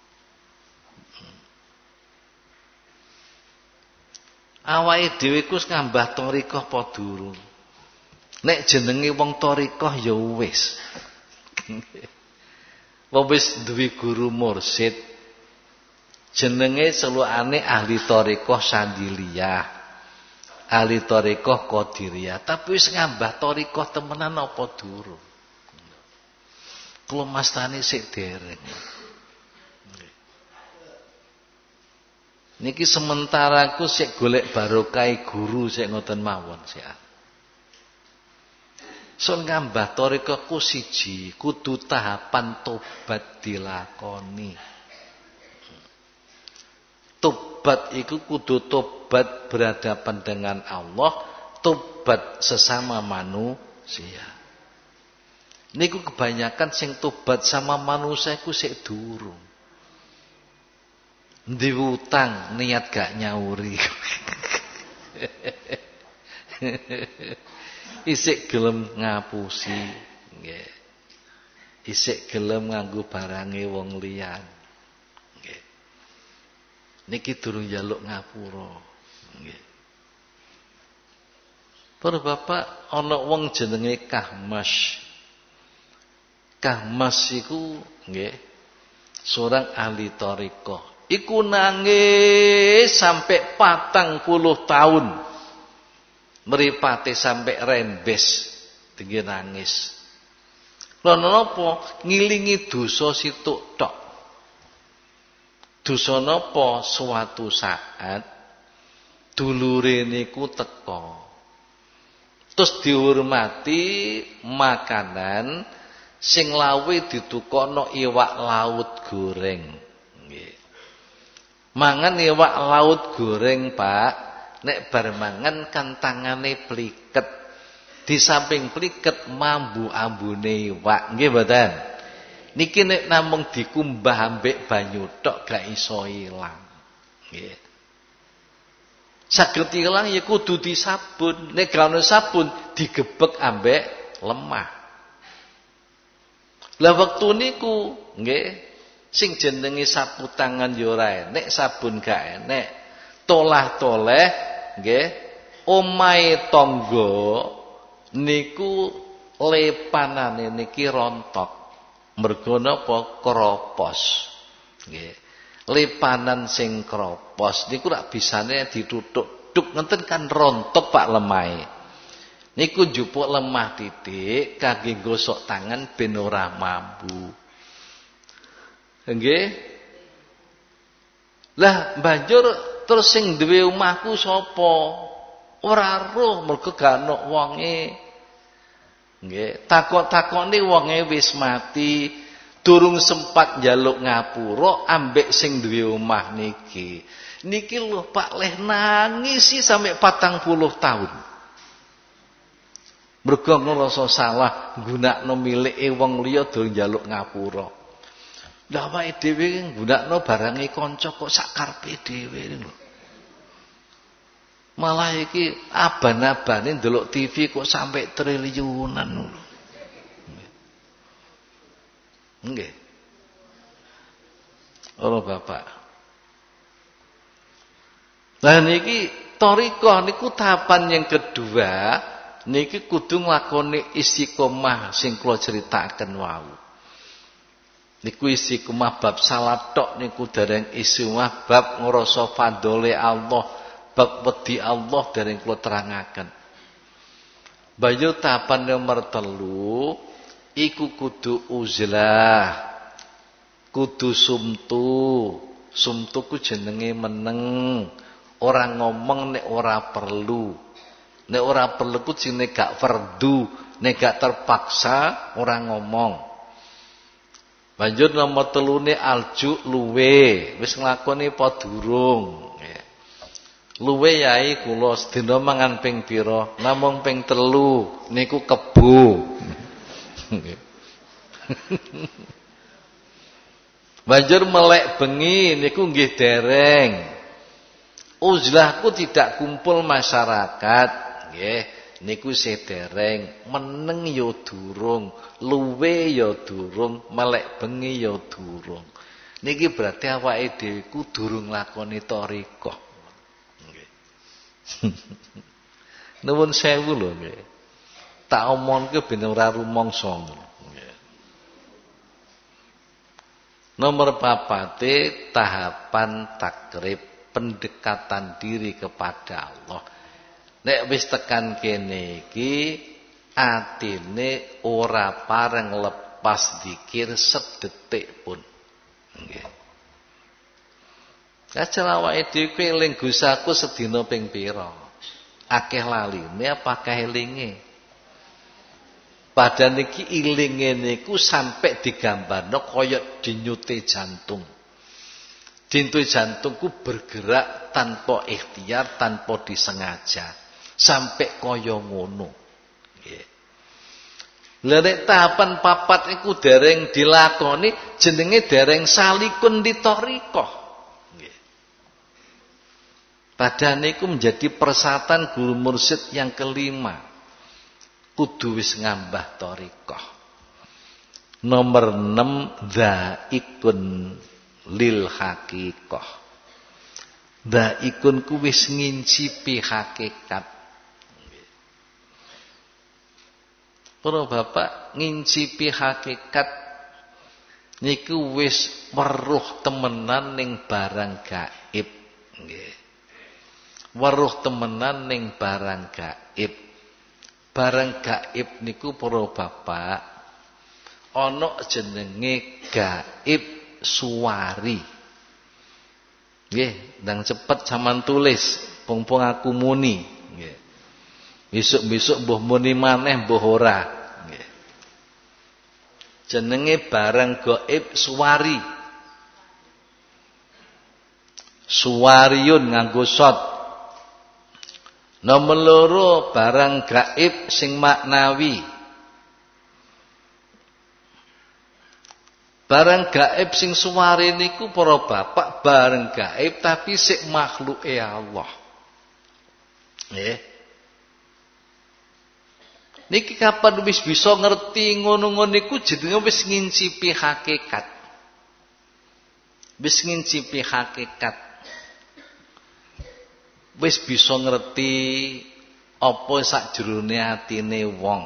Awake dhewe ku ngambah thariqah apa durung? Nek jenenge wong thariqah ya wis. Wong wis duwe guru mursyid. Jenenge selukane ahli thariqah Sandiliyah. Ahli thariqah Qadiriyah, tapi wis ngambah thariqah temenan apa durung? Kula mastani sik dereng. Niki sementara aku sik golek barokah guru sik ngoten mawon sik. Son ngambah thariqahku siji, kudu tahapan tobat dilakoni. Tobat iku kudu tobat berhadapan dengan Allah, tobat sesama manusia. Niku kebanyakan sing tobat sama manusia iku sik durung. Ndi utang niat gak nyauri. Isik gelem ngapusi, nggih. Isik gelem nganggo barange wong liyan. Nggih. Niki durung njaluk ngapura. Nggih. Para bapak ana wong jenenge Kahmas. Kahmas iku nggih seorang ahli thariqah. Iku nangis sampai patang puluh tahun. Mripate sampai rembes tinggi nangis. Lha napa ngilingi dosa situk tok. Dosa napa suatu saat dulure niku teka. Terus dihormati makanan sing lawe ditukokno iwak laut goreng. Nggih. Mangan iwak laut goreng, Pak. Nek bar mangan kan tangane pliket. Di samping pliket mambu ambune iwak. Nggih mboten? Niki nek namung dikumbah ambek banyu tok gak iso ilang. Nggih. Saged ilang ya kudu disabun. Nek gak ono sabun digebek ambek lemah. Lah wektu niku nggih sing jenenge sapu tangan ya ora enek, sabun gak enek. Tolah-toleh nggih omahe tangga niku lepanane niki rontok. Mergo napa? Kropos. Nggih. Lepanan sing kropos niku rak bisane ditutuk-tuk ngenten kan rontok Pak lemahe. Niku njupuk lemah titik kangge gosok tangan ben ora mambu. Nggih. Lah banjur terus sing duwe omahku sapa? Ora roh mergo gak ono wonge. Nggih, takok-takokne wonge wis mati, durung sempat njaluk ngapura ambek sing duwe omah niki. Niki lho Pak leh nangisi sampai patang puluh tahun. Mergo ngrasa salah nggunakno milike wong liya durung njaluk ngapura. Lah awake dhewe nggunakno barange kanca kok sak karepe dhewe lho. Malah iki aban-abane ndelok T V kok sampai triliunan lho. Nggih. Ora Bapak. Lah niki thariqah niku tahapan yang kedua. Niki kudu nglakoni istiqomah sing kula critakaken wau. Niku istiqomah bab salat tok niku dereng istiqomah bab ngrasa fadhole Allah, bab wedi Allah dereng kula terangaken. Banyu tahapan nomor telu iku kudu uzlah. Kudu sumtu. Sumtu ku jenenge meneng. Ora ngomong nek ora perlu. Nek ora perlu ku jenenge gak fardu, nek gak terpaksa ora ngomong. Banjur nomor telune alju luwe, wis nglakoni apa durung? Luwe yai kula sedina mangan ping pira? Namung ping telu, niku kebo. Banjur melek bengi niku nggih dereng. Uzlahku tidak kumpul masyarakat. Nggih, niku sedereng, meneng ya durung, luwe ya durung, melek bengi ya durung. Niki berarti awake dhewe ku durung lakoni thariqah. Nggih. Nuwun sewu lho nggih. Tak omongke ben ora rumangsa. Nggih. Nomor papate tahapan takrib, pendekatan diri kepada Allah. Nek wis tekan kene iki atine ora pareng lepas zikir sedetik pun. Nggih. Ajal awake dhewe kowe eling Gusaku sedina ping pira? Akeh laline apa akeh elinge? Padahal niki ilinge niku sampai digambarno kaya denyute jantung. Denyut jantungku bergerak tanpa ikhtiar, tanpa disengaja. Sampai kaya ngono. Nggih. Lah nek tahapan papat iku dereng dilakoni jenenge dereng salikun ditorikoh. Nggih. Padahal niku menjadi persyaratan guru mursyid yang kelima. Kudu wis ngambah torikoh. Nomor enam dhaikun lil hakikoh. Dhaikun ku wis ngincipi hakikat. Para bapak ngincipi hakikat niku wis weruh temenan ning barang gaib. Nggih. Weruh temenan ning barang gaib. Barang gaib niku para bapak ana jenenge gaib suwari. Nggih, ndang cepet sampean tulis, pung-pung aku muni. Nggih. Besok-besok mbuh muni maneh mbuh ora. Nggih. Jenenge barang gaib suwari. Suwariyun nganggo shot. Nomor loro barang gaib sing maknawi. Barang gaib sing suwari niku para bapak barang gaib tapi sik makhluke Allah. Nggih. Niki kapan wis bisa ngerti ngono-ngono niku jenenge wis ngincipi hakikat. Wis ngincipi hakikat. Wis bisa ngerti apa sakjroning atine wong.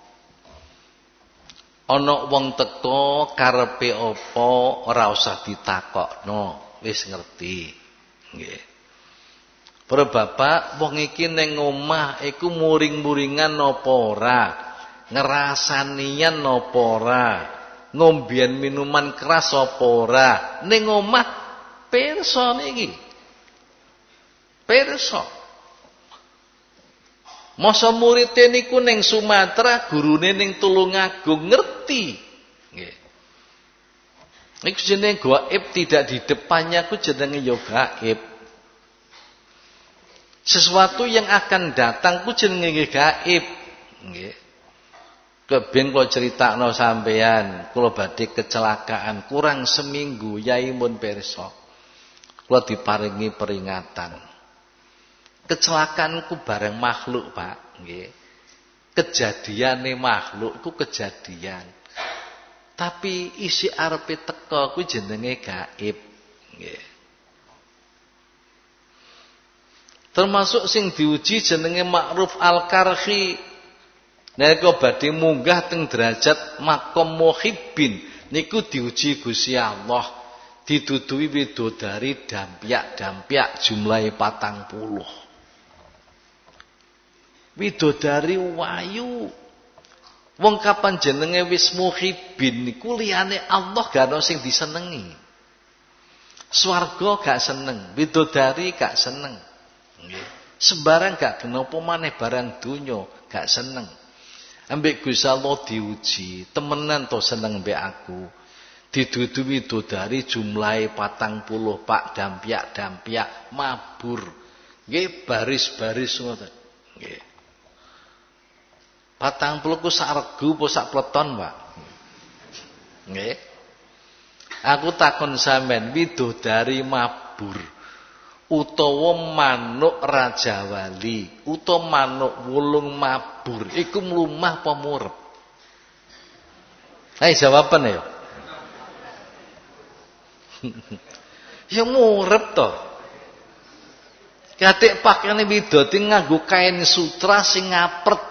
Ana wong teka karepe apa ora usah ditakokno, wis ngerti. Nggih. Para bapak, wong iki ning omah iku muring-muringan napa ora? Ngrasanian napa ora? Ngombean minuman keras apa ora? Ning omah pirsa niki. Pirsa. Masa muridé niku ning Sumatera, gurune ning Tulungagung ngerti. Nggih. Iku jenenge gaib, tidak di depannya ku jenenge ya gaib. Sesuatu yang akan datang ku jenenge gaib. Nggih. Keben kula critakno sampean, kula badhe kecelakaan kurang seminggu yai mun pirsa. Kula diparingi peringatan. Kecelakaanku bareng makhluk, Pak, nggih. Kejadiane makhluk iku kejadian. Tapi isi arepe teka kuwi jenenge gaib, nggih. Termasuk sing diuji jenenge Ma'ruf Al-Karhi. Nalika badhe munggah teng derajat maqam muhibbin niku diuji Gusti Allah. Didudui widodari dampyak-dampyak jumlahe patang puluh. Widodari wayu. Wong kapan jenenge wis muhibbin niku liyane Allah gak ono sing disenengi. Swarga gak seneng, widodari gak seneng. Nggih. Sembarang gak kenapa maneh barang donya gak seneng. Ambek Gusti Allah diuji, temenan to seneng mbek aku. Didudu widodari jumlahe patang puluh Pak, dampyak-dampyak mabur. Nggih, baris-baris ngoten. Nggih. Patang puluh ku sak regu apa sak pleton, Pak? Nggih. Aku takon sampean, widodari mabur utawa manuk raja wali utawa manuk wulung mabur iku mlumah apa murep? Ayo jawaban ya. Ya murep to. Katik pakaiane widodari nganggo kain sutra sing ngapret.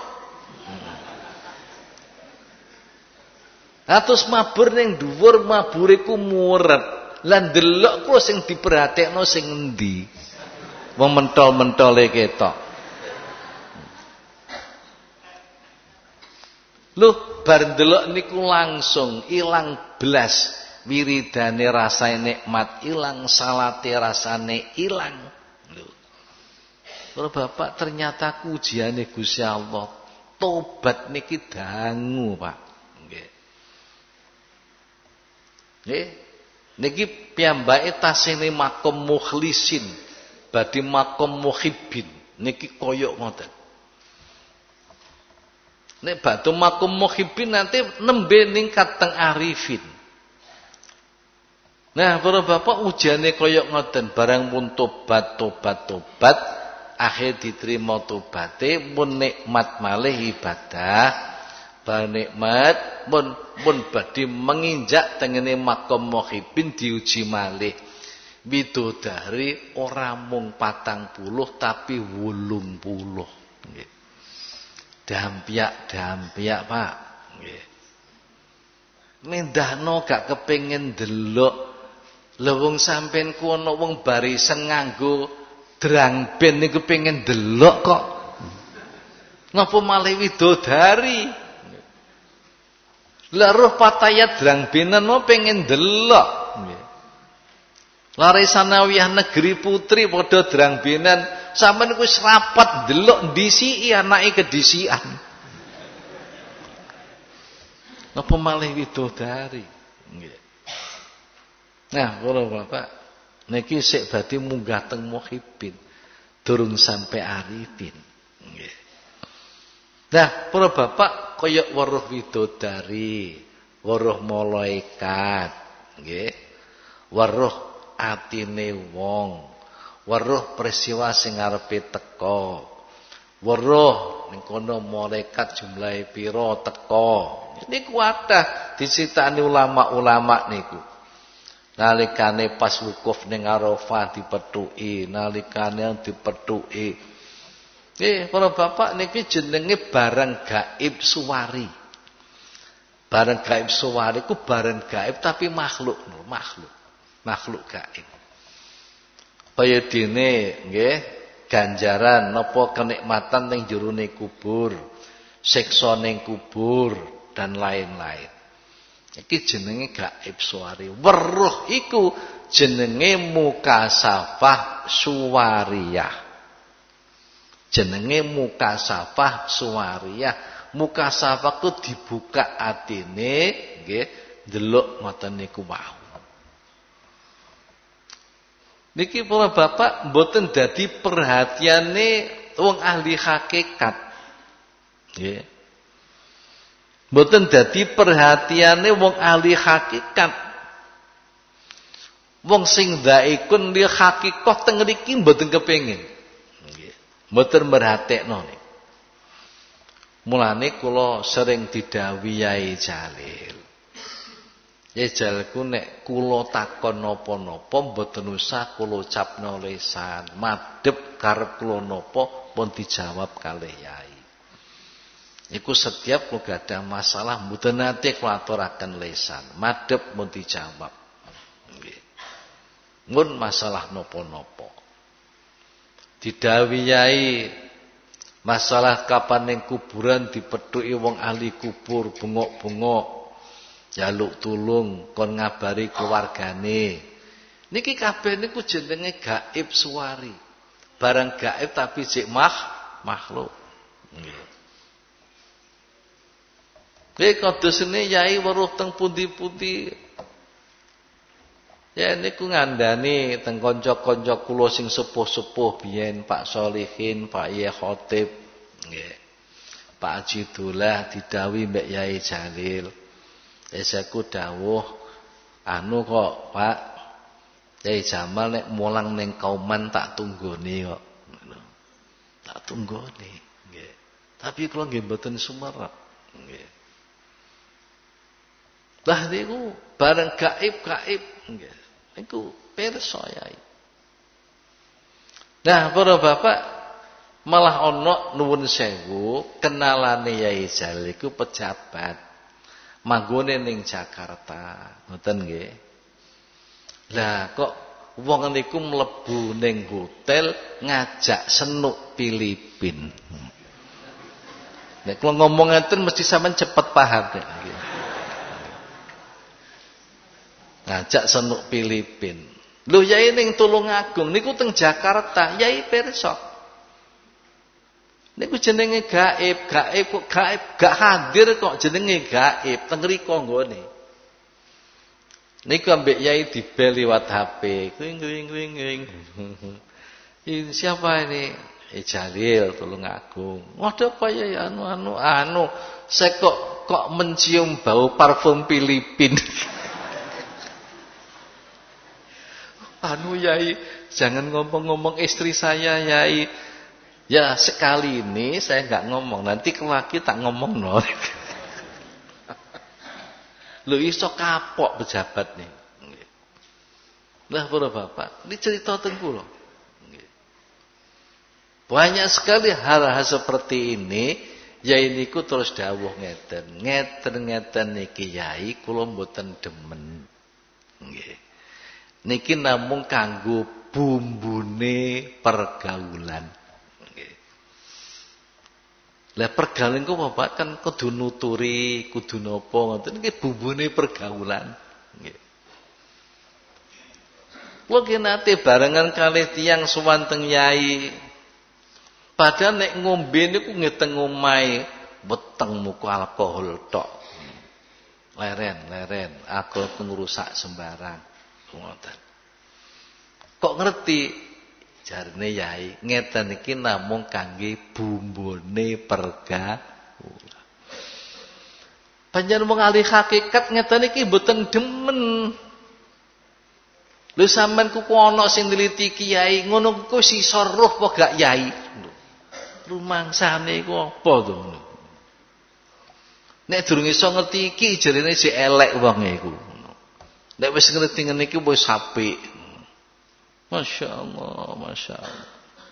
Atus mabur ning dhuwur mabure ku muret. Lah ndelok ku sing diperhatekno sing endi? Wong mentol-mentole ketok. Lho bar ndelok niku langsung ilang blas wiridane rasane nikmat ilang, salate rasane ilang. Lho. Kalau Bapak ternyata ujiane Gusti Allah, tobat niki dangu, Pak. Nggih. Nggih. Niki piyambake tasih makom mukhlisin, badhe makom muhibbin. Niki koyok ngoten. Nek batu makom muhibbin nanti nembe ningkat teng arifin. Nah, para bapak ujane koyok ngoten, barang pun tobat tobat tobat, akhir diterima tobate, pun nikmat malih ibadah, barang nikmat pun pun badhe menginjak tengene makom muhibbin diuji malih. Widodari ora mung patang puluh tapi wolung puluh. Nggih. Dampiak-dampiak, Pak. Nggih. Mendahno gak kepengin delok. Lha wong sampean ku ana wong barisen nganggo drang band niku kepengin delok kok. Napa malih widodari? Lah roh patayat drang benan mau pengen delok. Nggih. Lare sanawiyah negeri putri padha drang benan, sampean ku wis rapat delok ndisiki anake kedisikan. Napa malih widodari? Nggih. Nah, para bapak, niki sik badhe munggah teng muhibbin, durung sampai arifin. Nggih. Nah, para bapak kaya weruh widodari, weruh malaikat, nggih. Weruh atine wong, weruh peristiwa sing arepe teka. Weruh ning kono malaikat jumlahe pira teka. Niku wadah dicritani ulama-ulama niku. Nalikane pas wukuf ning Arafah dipethuki, nalikane dipethuki. Nggih, para bapak niki jenenge barang gaib suwari. Barang gaib suwari ku barang gaib tapi makhluk, makhluk. Makhluk gaib. Kaya dene nggih, ganjaran napa kenikmatan ning jerone kubur, siksa ning kubur dan lain-lain. Iki jenenge gaib suwari. Weruh iku jenenge mukasafah suwariyah. Jenenge mukasafah suwariyah. Mukasafah ku dibuka atine nggih, delok ngoten niku wau. Niki para bapak mboten dadi perhatiane wong ahli hakikat. Nggih. Mboten dadi perhatiane wong ahli hakikat. Wong sing dhaikun li hakikah teng mriki mboten kepengin. Nggih. Mboten merhatekno. Mulane kula sering didhawuhi Yai Jalil. Yai Jalilku nek kula takon napa-napa mboten usah kula ucapno lisan. Madhep karep kula napa pun dijawab kalih Yai. Iku setiap kalau gak ada masalah mboten nate kula aturaken lisan, madhep mun dijawab. Nggih. Mun masalah napa-napa. Didhawuhi Yai masalah kapan ning kuburan dipethuki wong ahli kubur bengok-bengok, jaluk tulung kon ngabari keluargane. Niki kabeh niku jenenge gaib suwari. Barang gaib tapi jek mah makhluk. Nggih. Nggih kadosene Yai weruh teng pundi-pundi. Ya niku ngandani teng kanca-kanca kula sing sepuh-sepuh biyen Pak Solihin, Pak Yai Khotib, nggih. Pak Haji Dullah didhawuhi mbek Yai Jalil. Esaku dawuh anu kok Pak Yai Jamal nek mulang ning Kauman tak tunggone kok. Tak tunggone, nggih. Tapi kula nggih mboten sumerep, nggih. Lah niku bareng gaib-gaib nggih. Niku pirsa Yai. Nah, para bapak malah ana nuwun sewu kenalane Yai Jalil iku pejabat. Manggone ning Jakarta, ngoten nggih. Lah kok wong niku mlebu ning hotel ngajak senuk Filipin. Nek kula ngomong ngeten mesti sampean cepet paham nek. Ngajak senuk Filipin. Lho yai ning Tulungagung niku teng Jakarta, yai pirsa. Niku jenenge gaib, gaib kok gaib, gak hadir kok jenenge gaib, teng mriko nggone. Niku ambek yai dibel liwat H P. Kuing kuing kuing kuing. Ini siapa ini? Eh Jalil Tulungagung. Waduh apa ya anu anu anu. Saya kok kok mencium bau parfum Filipin. Anu yai, jangan ngomong-ngomong istri saya yai. Ya sekali ini saya nggak ngomong, nanti lagi tak ngomong no. Lu iso kapok pejabat nih. Lah para bapak, ini cerita tengku loh. Banyak sekali hal-hal seperti ini, yai niku terus dawuh ngeten, ngeten-ngeten niki yai kula mboten demen. Nggih. Niki namung kanggo bumbune pergaulan. Lah pergaulan ku bapak kan kudu nuturi, kudu napa ngoten iki bumbune pergaulan. Nggih. Kula ki nate barengan kalih tiyang sowan teng yai. Padahal nek ngombe niku ngeteng omahe weteng muku alkohol tok. Leren, leren, alkohol ngrusak sembarang. Ngoten. Kok ngerti? Jarine yai, ngeten iki namung kangge bumbune pergaulan. Panjenengan wong ahli hakikat ngeten iki mboten demen. Lho sampean kuwi ana sing nliti kiai, ngono ku sisa roh apa gak yai? Rumangsane iku apa to? Nek durung iso ngerti iki jarine si elek wong iku. Nek wis ngerti ngene iki wis apik. Masya Allah, Masya Allah.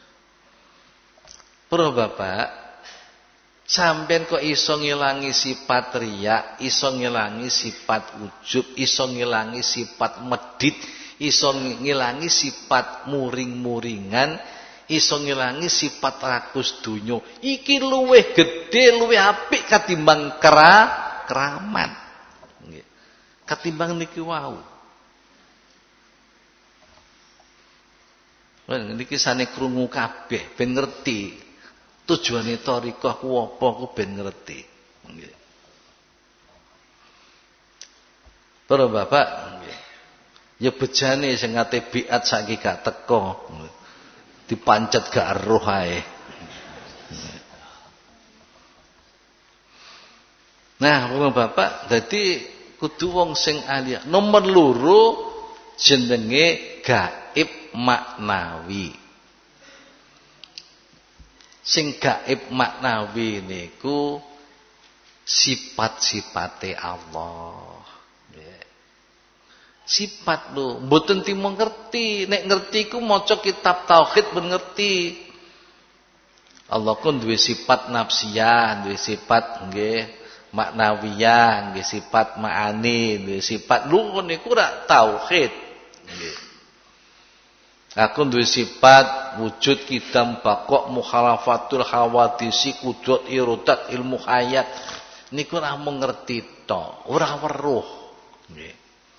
Para bapak, sampean kok iso ngilangi sifat riya, iso ngilangi sifat ujub, iso ngilangi sifat medit, iso ngilangi sifat muring-muringan, iso ngilangi sifat rakus dunyo. Iki luwih gede, luwih apik katimbang kera, keramat. Katimbang niki wau. Niki sane krungu kabeh ben ngerti tujuane thariqah ku apa ku ben ngerti. Nggih. Para bapak nggih. Ya bejane sing ngate biat saiki gak teko. Dipancet gak eruh ae. Nah, para bapak dadi kudu wong sing ahli. Nomor loro jenenge gaib maknawi. Sing gaib maknawi niku sifat-sifate Allah. Sifat lho, mboten timo ngerti. Nek ngerti ku maca kitab tauhid ben ngerti. Allah ku duwe sifat nafsiyah, duwe sifat nggih maknawiyah, nggih sifat ma'ani, duwe sifat lho niku rak tauhid. Nggih. Aku duwe sifat wujud kidam bakok mukhalafatul hawadisi kudrat irodat ilmu hayat niku ora mung ngerti tok, ora weruh. Nggih.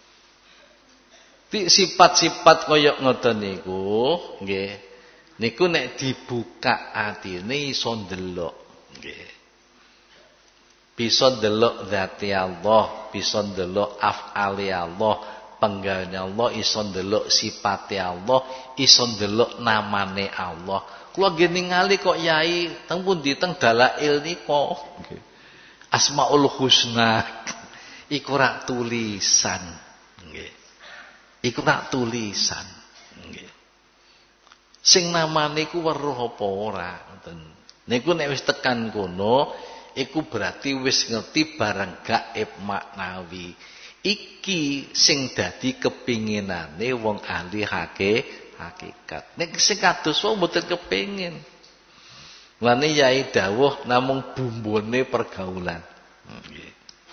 Sifat-sifat kaya ngoten niku, nggih. Niku nek dibuka atine iso ndelok, nggih. Bisa ndelok zati Allah, bisa ndelok af'ali Allah, penggaweane Allah, iso ndelok sifate Allah, iso ndelok namane Allah. Kula nggih ningali kok yai teng pundi teng dalail nika. Nggih. Asmaul Husna iku rak tulisan, nggih. Iku rak tulisan, nggih. Sing namane iku weruh apa ora ngoten. Niku nek wis tekan kono, iku berarti wis ngerti barang gaib maknawi. Iki sing dadi kepinginane wong ahli hake, hakikat. Nek sing kados wae mboten kepingin. Lane yai dawuh namung bumbune pergaulan. Nggih.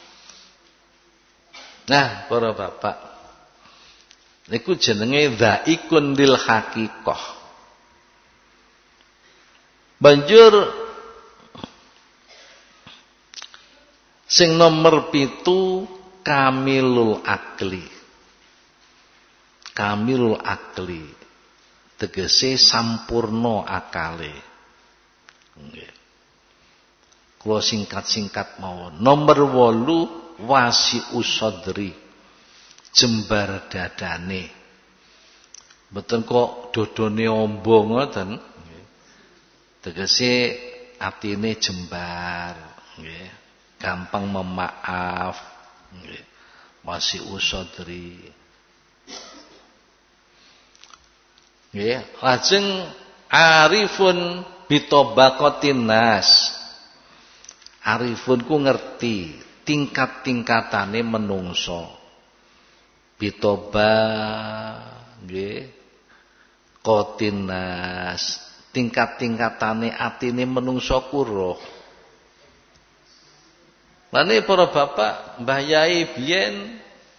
Nah, para bapak, niku jenenge dhaikun lil haqiqah. Banjur Sing nomor pitu kamilul akli. Kamilul akli tegese sampurno akale. Nggih. Kula singkat-singkat mawon. Nomor wolu wasi usodri. Jembar dadane. Mboten kok dodone amba ngoten. Tegese atine jembar, nggih. Gampang memaaf, nggih. Wasi usodri. Nggih, lajeng arifun bitobaqatin nas. Arifun ku ngerti tingkat-tingkatane menungso. Bitoba nggih kotinas, tingkat-tingkatane atine menungso kuruh. Lane para bapak, Mbah Yai biyen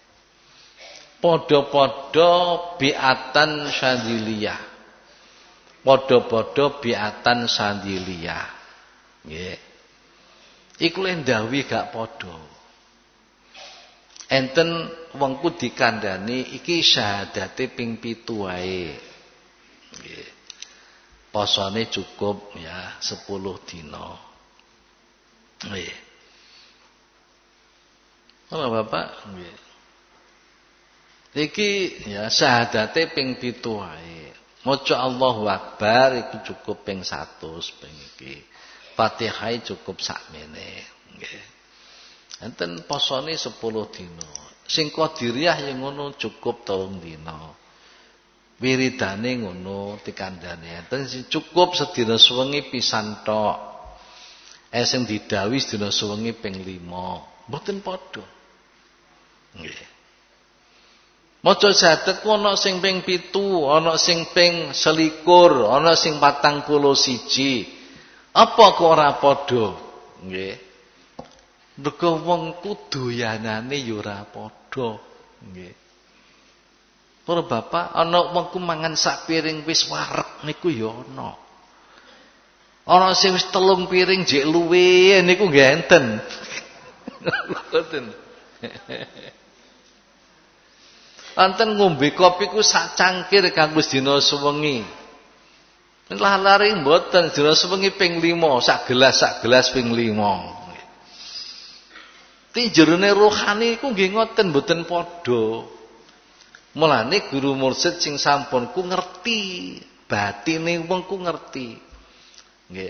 padha-padha biatan syadziliyah. Padha-padha biatan syadziliyah. Nggih. Iku le ndawi gak padha. Enten wongku dikandhani iki syahadate ping pitu wae. Nggih. Posone cukup ya sepuluh dina. Nggih. Ana Bapak, nggih. Iki ya syahadate ping pitu wae. Maca Allahu Akbar iku cukup ping seratus ping iki. Fatihah cukup sakmene, nggih. Enten posone sepuluh dina. Sing qadiriyah ya ngono cukup telung dina. Wiridane ngono dikandhani. Enten sing cukup sedina suwengi pisan tok. Eh sing didhawuhi sedina suwengi ping lima. Mboten padha. Nggih. Maca syahadat ku ana sing ping pitu, ana sing ping selikur, ana sing patang puluh siji. Apa kok ora padha? Nggih. Mergo wong ku doyanane ya ora padha. Nggih. Para bapak, ana wong ku mangan sak piring wis wareg niku ya ana. Ana sing wis telung piring jek luwe niku nggih enten. Ngoten. Anten ngombe kopi ku sak cangkir kanggo dina suwengi. Lah lari mboten dina sewengi ping lima, sak gelas sak gelas ping lima. Ti jerone rohani iku nggih ngoten mboten padha. Mulane guru mursyid sing sampun ku ngerti, batine wong ku ngerti. Nggih.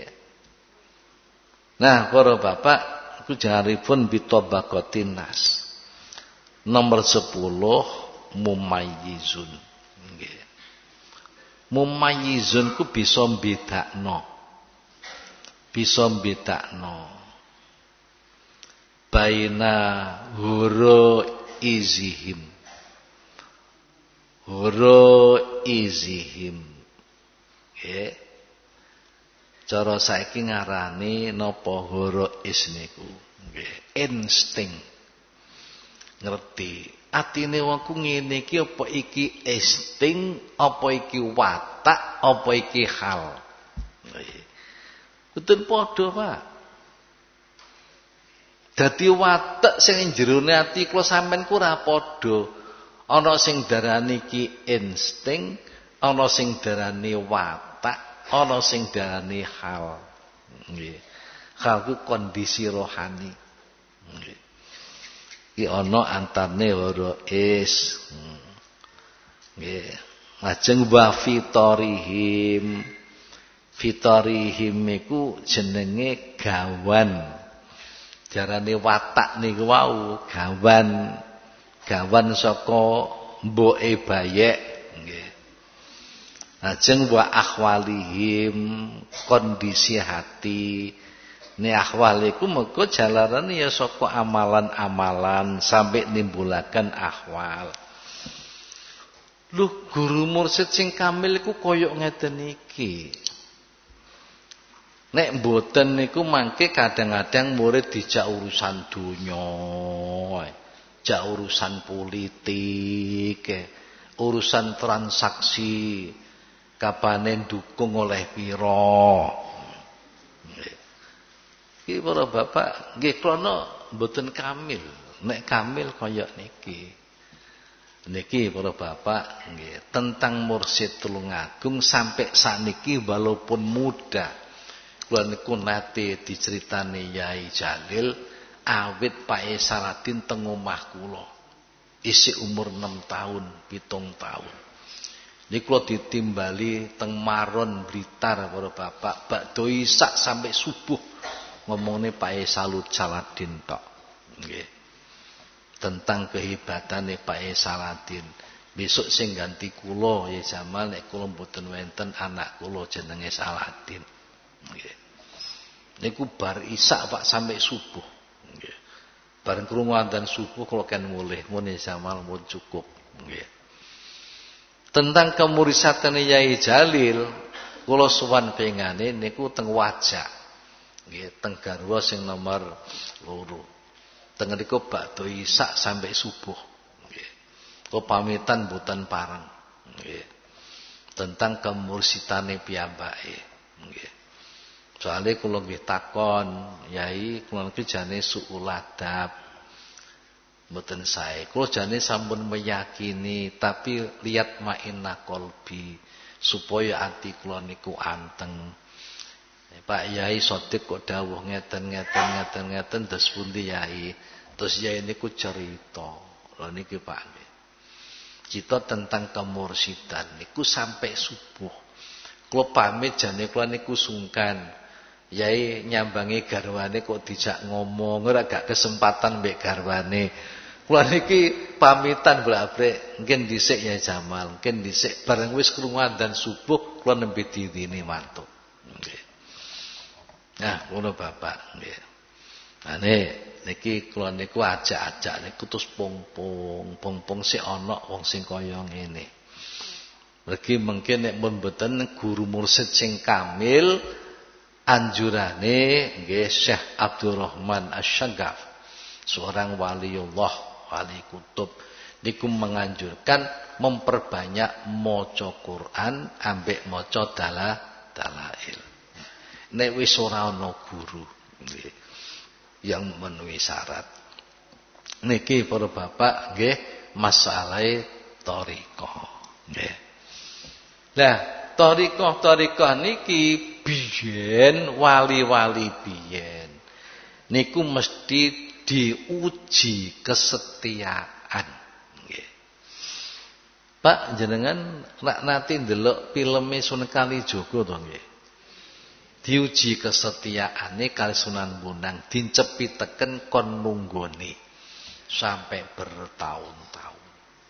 Nah, para bapak, iku jaripun bitobaqatin nas. Nomor sepuluh mumayyizun. Nggih. Mumayyizun ku bisa mbedakno. Bisa mbedakno. Baina huro izihim. Huro izihim. Nggih. Cara saiki ngarani napa huro is niku? Nggih, insting. Ngerti. Atine wong ku ngene iki apa iki insting, apa iki watak, apa iki hal. Mboten padha, Pak. Dadi watak sing jerone ati kula sampean ku ora padha. Ana sing darani iki insting, ana sing darani watak, ana sing darani hal. Nggih. Hal ku kondisi rohani. Nggih. Iki ana antane loro is. Nggih. Lajeng wa fitorihim. Fitorihim iku jenenge gawan. Jarane watak niku wau gawan. Gawan saka mboke bayek. Nggih. Lajeng wa akhwalihim kondisi hati. Ini akhwal iku mergo jalarane ya saka amalan-amalan sampai nimbulaken akhwal. Lho guru mursyid sing kamil iku koyok ngeten iki. Nek mboten niku mangke kadang-kadang murid dijak urusan donya, jak urusan politik, urusan transaksi, kapane dukung oleh pira. Iki para bapak nggih krana mboten kamil. Nek kamil kaya niki. Niki para bapak nggih, tentang Mursyid Tulungagung sampai sakniki walaupun muda. Kula niku nate diceritani Yai Jalil awit Pak E Saladin teng omah kula. Isih umur enam tahun, pitung tahun. Niku kula ditimbali teng Maron Blitar para bapak, bakdo isak sampai subuh ngomongne Pak E Salut Saladin tok. Nggih. Tentang kehebatannya Pak E Saladin. Besok sing ganti kula ya Jamal nek kula mboten wenten anak kula jenenge Saladin. Nggih. Niku bar isak Pak sampai subuh. Nggih. Bareng krungu adzan subuh kula kan mulih, mun Jamal mun cukup. Nggih. Tentang kemurisatane Yai Jalil, kula sowan pengane niku teng Wajak. Nggih, teng garwa sing nomor loro. Teng niku bakdo isak sampai subuh. Nggih. Kula pamitan mboten pareng. Nggih. Tentang kemursitane piyambake. Nggih. Soale kula nggih takon, Yai, kula niki jane suul adab. Mboten sae. Kula jane sampun meyakini, tapi lihat ma'inna qalbi supaya ati kula niku anteng. Pak Yai Sodik kok dawuh ngeten ngeten ngeten ngeten terus pundi Yai? Terus Yai niku cerita. Lha niki Pak nggih. Cita tentang kemursidan niku sampai subuh. Kula pamit jane kula niku sungkan. Yai nyambangi garwane kok dijak ngomong, ora gak kesempatan mbek garwane. Kula niki pamitan blak-blek, nggih dhisik ya Jamal, nggih dhisik bareng wis krungu adzan subuh kula nembe dirine mantuk. Nggih. Nah, ngono Bapak nggih. Ane niki kula niku ajak-ajak niku terus pung-pung, pung-pung sik ana wong sing kaya ngene. Mergi mungkin nek mun mboten guru mursyid sing kamil anjurane nggih Syekh Abdurrahman Asy-Syaghaf, seorang waliullah, wali kutub niku menganjurkan memperbanyak maca Quran ambek maca dalah dalail. Nek wis ora ana guru nggih yang memenuhi syarat. Niki para bapak nggih masalahe thariqah nggih. Lah thariqah-thariqah niki biyen wali-wali biyen niku mesti diuji kesetiaan nggih. Pak jenengan nak nate ndelok filme Sunan Kalijaga to nggih. Diuji kesetiaane kali Sunan Bonang dincepiteken kon nunggone sampai bertahun-tahun.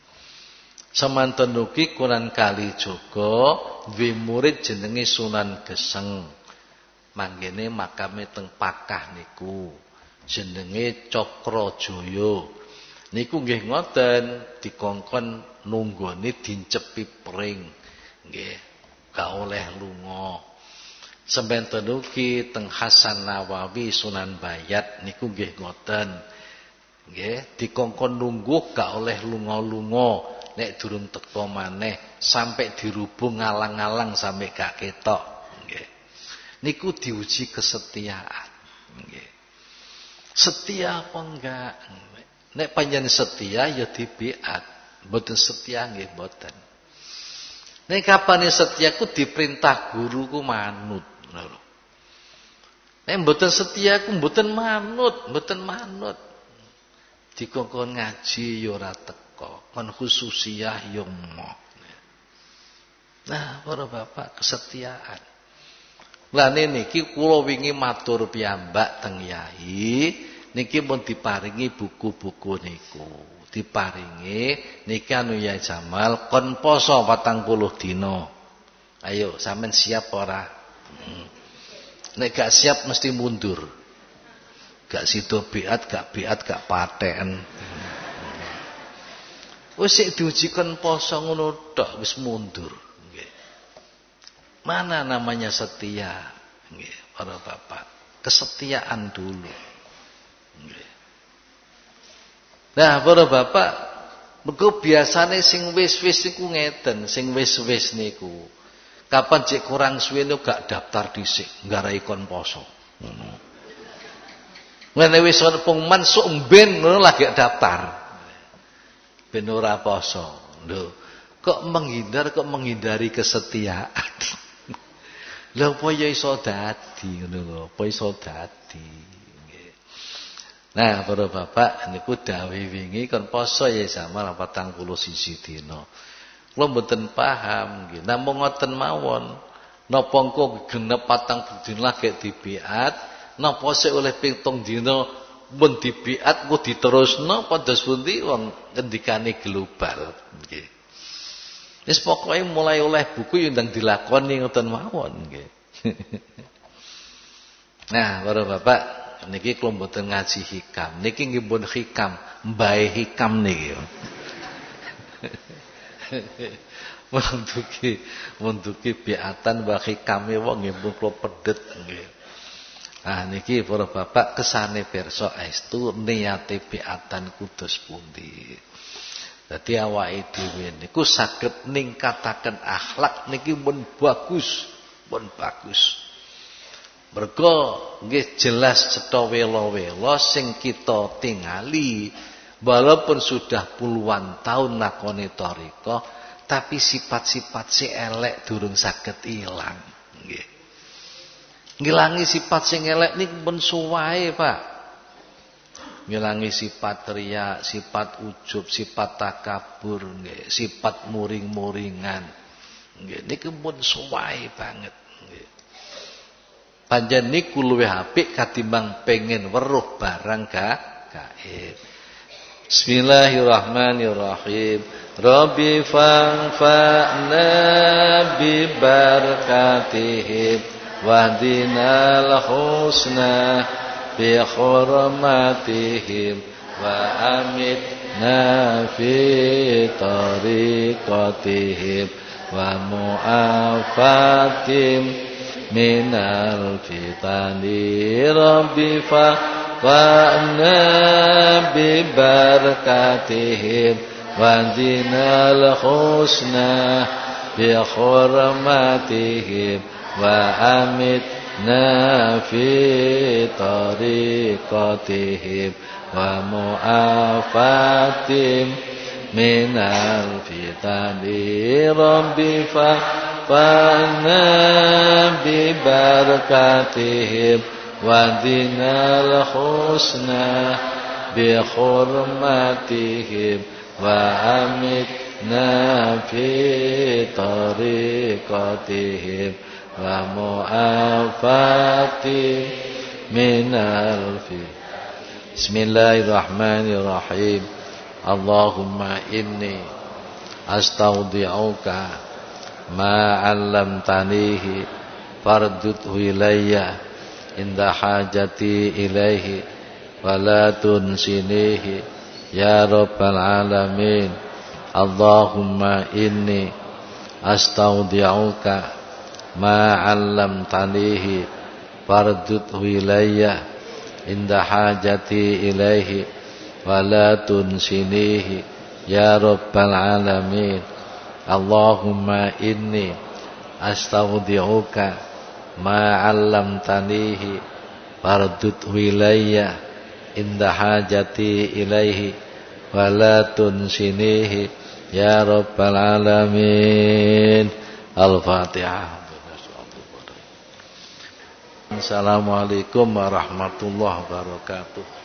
Semanten ugi Sunan Kalijaga duwe murid jenenge Sunan Geseng. Manggene makame teng Pakah niku jenenge Cakrajaya. Niku nggih ngoten dikongkon nunggone dincepi pring. Nggih, gak oleh lunga. Semanten ugi teng Hasan Nawawi Sunan Bayat niku nggih ngoten. Nggih, dikongkon nunggu gak oleh lunga-lunga. Nek durung teka maneh sampai dirubung ngalang-alang sampai gak ketok nggih. Niku diuji kesetiaan nggih. Setia apa enggak? Nek panjenengan setia ya dibiat, mboten setia nggih mboten. Nek kapane setia ku diperintah guru ku manut lho. Nek mboten setia ku mboten manut, mboten manut. Dikongkon ngaji ya ora teko, kon khususiyah yo emoh. Nah, para bapak kesetiaan. Lah niki kula wingi matur piyambak teng Yai, niki pun diparingi buku-buku niku. Diparingi niki anu Yai Jamal kon poso patang puluh dina. Ayo sampean siap ora? Hmm. Nek gak siap mesti mundur. Gak sido biat, gak biat, gak paten. Wis sik diujikan poso ngono tok wis mundur. Nggih. Mana namanya setia? Nggih, para bapak. Kesetiaan dulu. Nggih. Nah, para bapak, mergo biasane sing wis-wis niku ngeten, sing wis-wis niku. Kapan cek kurang suwe niku gak daftar dhisik, nggarai kon poso. Ngono. Ngene wis pengumuman sok ben ngono lagi daftar. Ben ora poso. Lho, kok menghindar kok menghindari kesetiaan. Lha apa ya iso dadi ngono lho, apa iso dadi. Nah, para bapak niku dawuh wingi kon poso ya sama patang puluh siji dina. Kula mboten paham nggih. Namung ngoten mawon. Napa engko genep patang dina lagi dibiat, napa sik oleh pitung dina mun dibiat ku diterusno padha pundi wong ngendikane global nggih. Wis pokoke mulai oleh buku yo ndang dilakoni ngoten mawon nggih. Nah, para bapak niki kula mboten ngaji hikam. Niki nggih pun hikam, mbae hikam niki. Menduki menduki biatan wa hikame wong nggih pun kula pedhet nggih. Ah niki para bapak kesane pirsa estu niate biatan kudus pundi. Dadi awake dhewe niku saged ningkataken akhlak niki pun bagus, pun bagus. Mergo nggih jelas cetha wela-wela sing kita tingali walaupun sudah puluhan tahun nakoni thariqah tapi sifat-sifat si elek durung saged ilang nggih. Ngilangi sifat sing elek niku pun suwae, Pak. Ngilangi sifat riya, sifat ujub, sifat takabur nggih, sifat muring-muringan. Nggih niku pun suwae banget nggih. Panjen niku luwih apik katimbang pengen weruh barang gaib. Bismillahirrahmanirrahim. Rabbi fanfa'na bi barakatihim wahdinal husna bi hurmatihim wa amitna fi tariqatihim wa mu'afatim minal fitani rabbi fa'na bi barakatihim wa dinal husna bi hurmatihim wa amitna fi tariqatihim wa mu'afatim minal fitani rabbi fa'na bi barakatihim wa dinal husna bi hurmatihim wa amitna fi tariqatihim wa mu'afatim minal fitani. Bismillahirrahmanirrahim. Allahumma inni astaudi'uka ma 'allamtanihi fardudhu ilayya inda hajati ilaihi wa la tunsinihi ya rabbal alamin. Allahumma inni astaudi'uka ma 'allamtanihi fardudhu ilayya inda hajati ilaihi wa la tunsinihi ya rabbal alamin. Allahumma inni astaudi'uka ma 'allamtanihi fardudhu ilayya inda hajati ilaihi wa la tunsinihi ya rabbal alamin. Al-Fatihah. Assalamualaikum warahmatullahi wabarakatuh.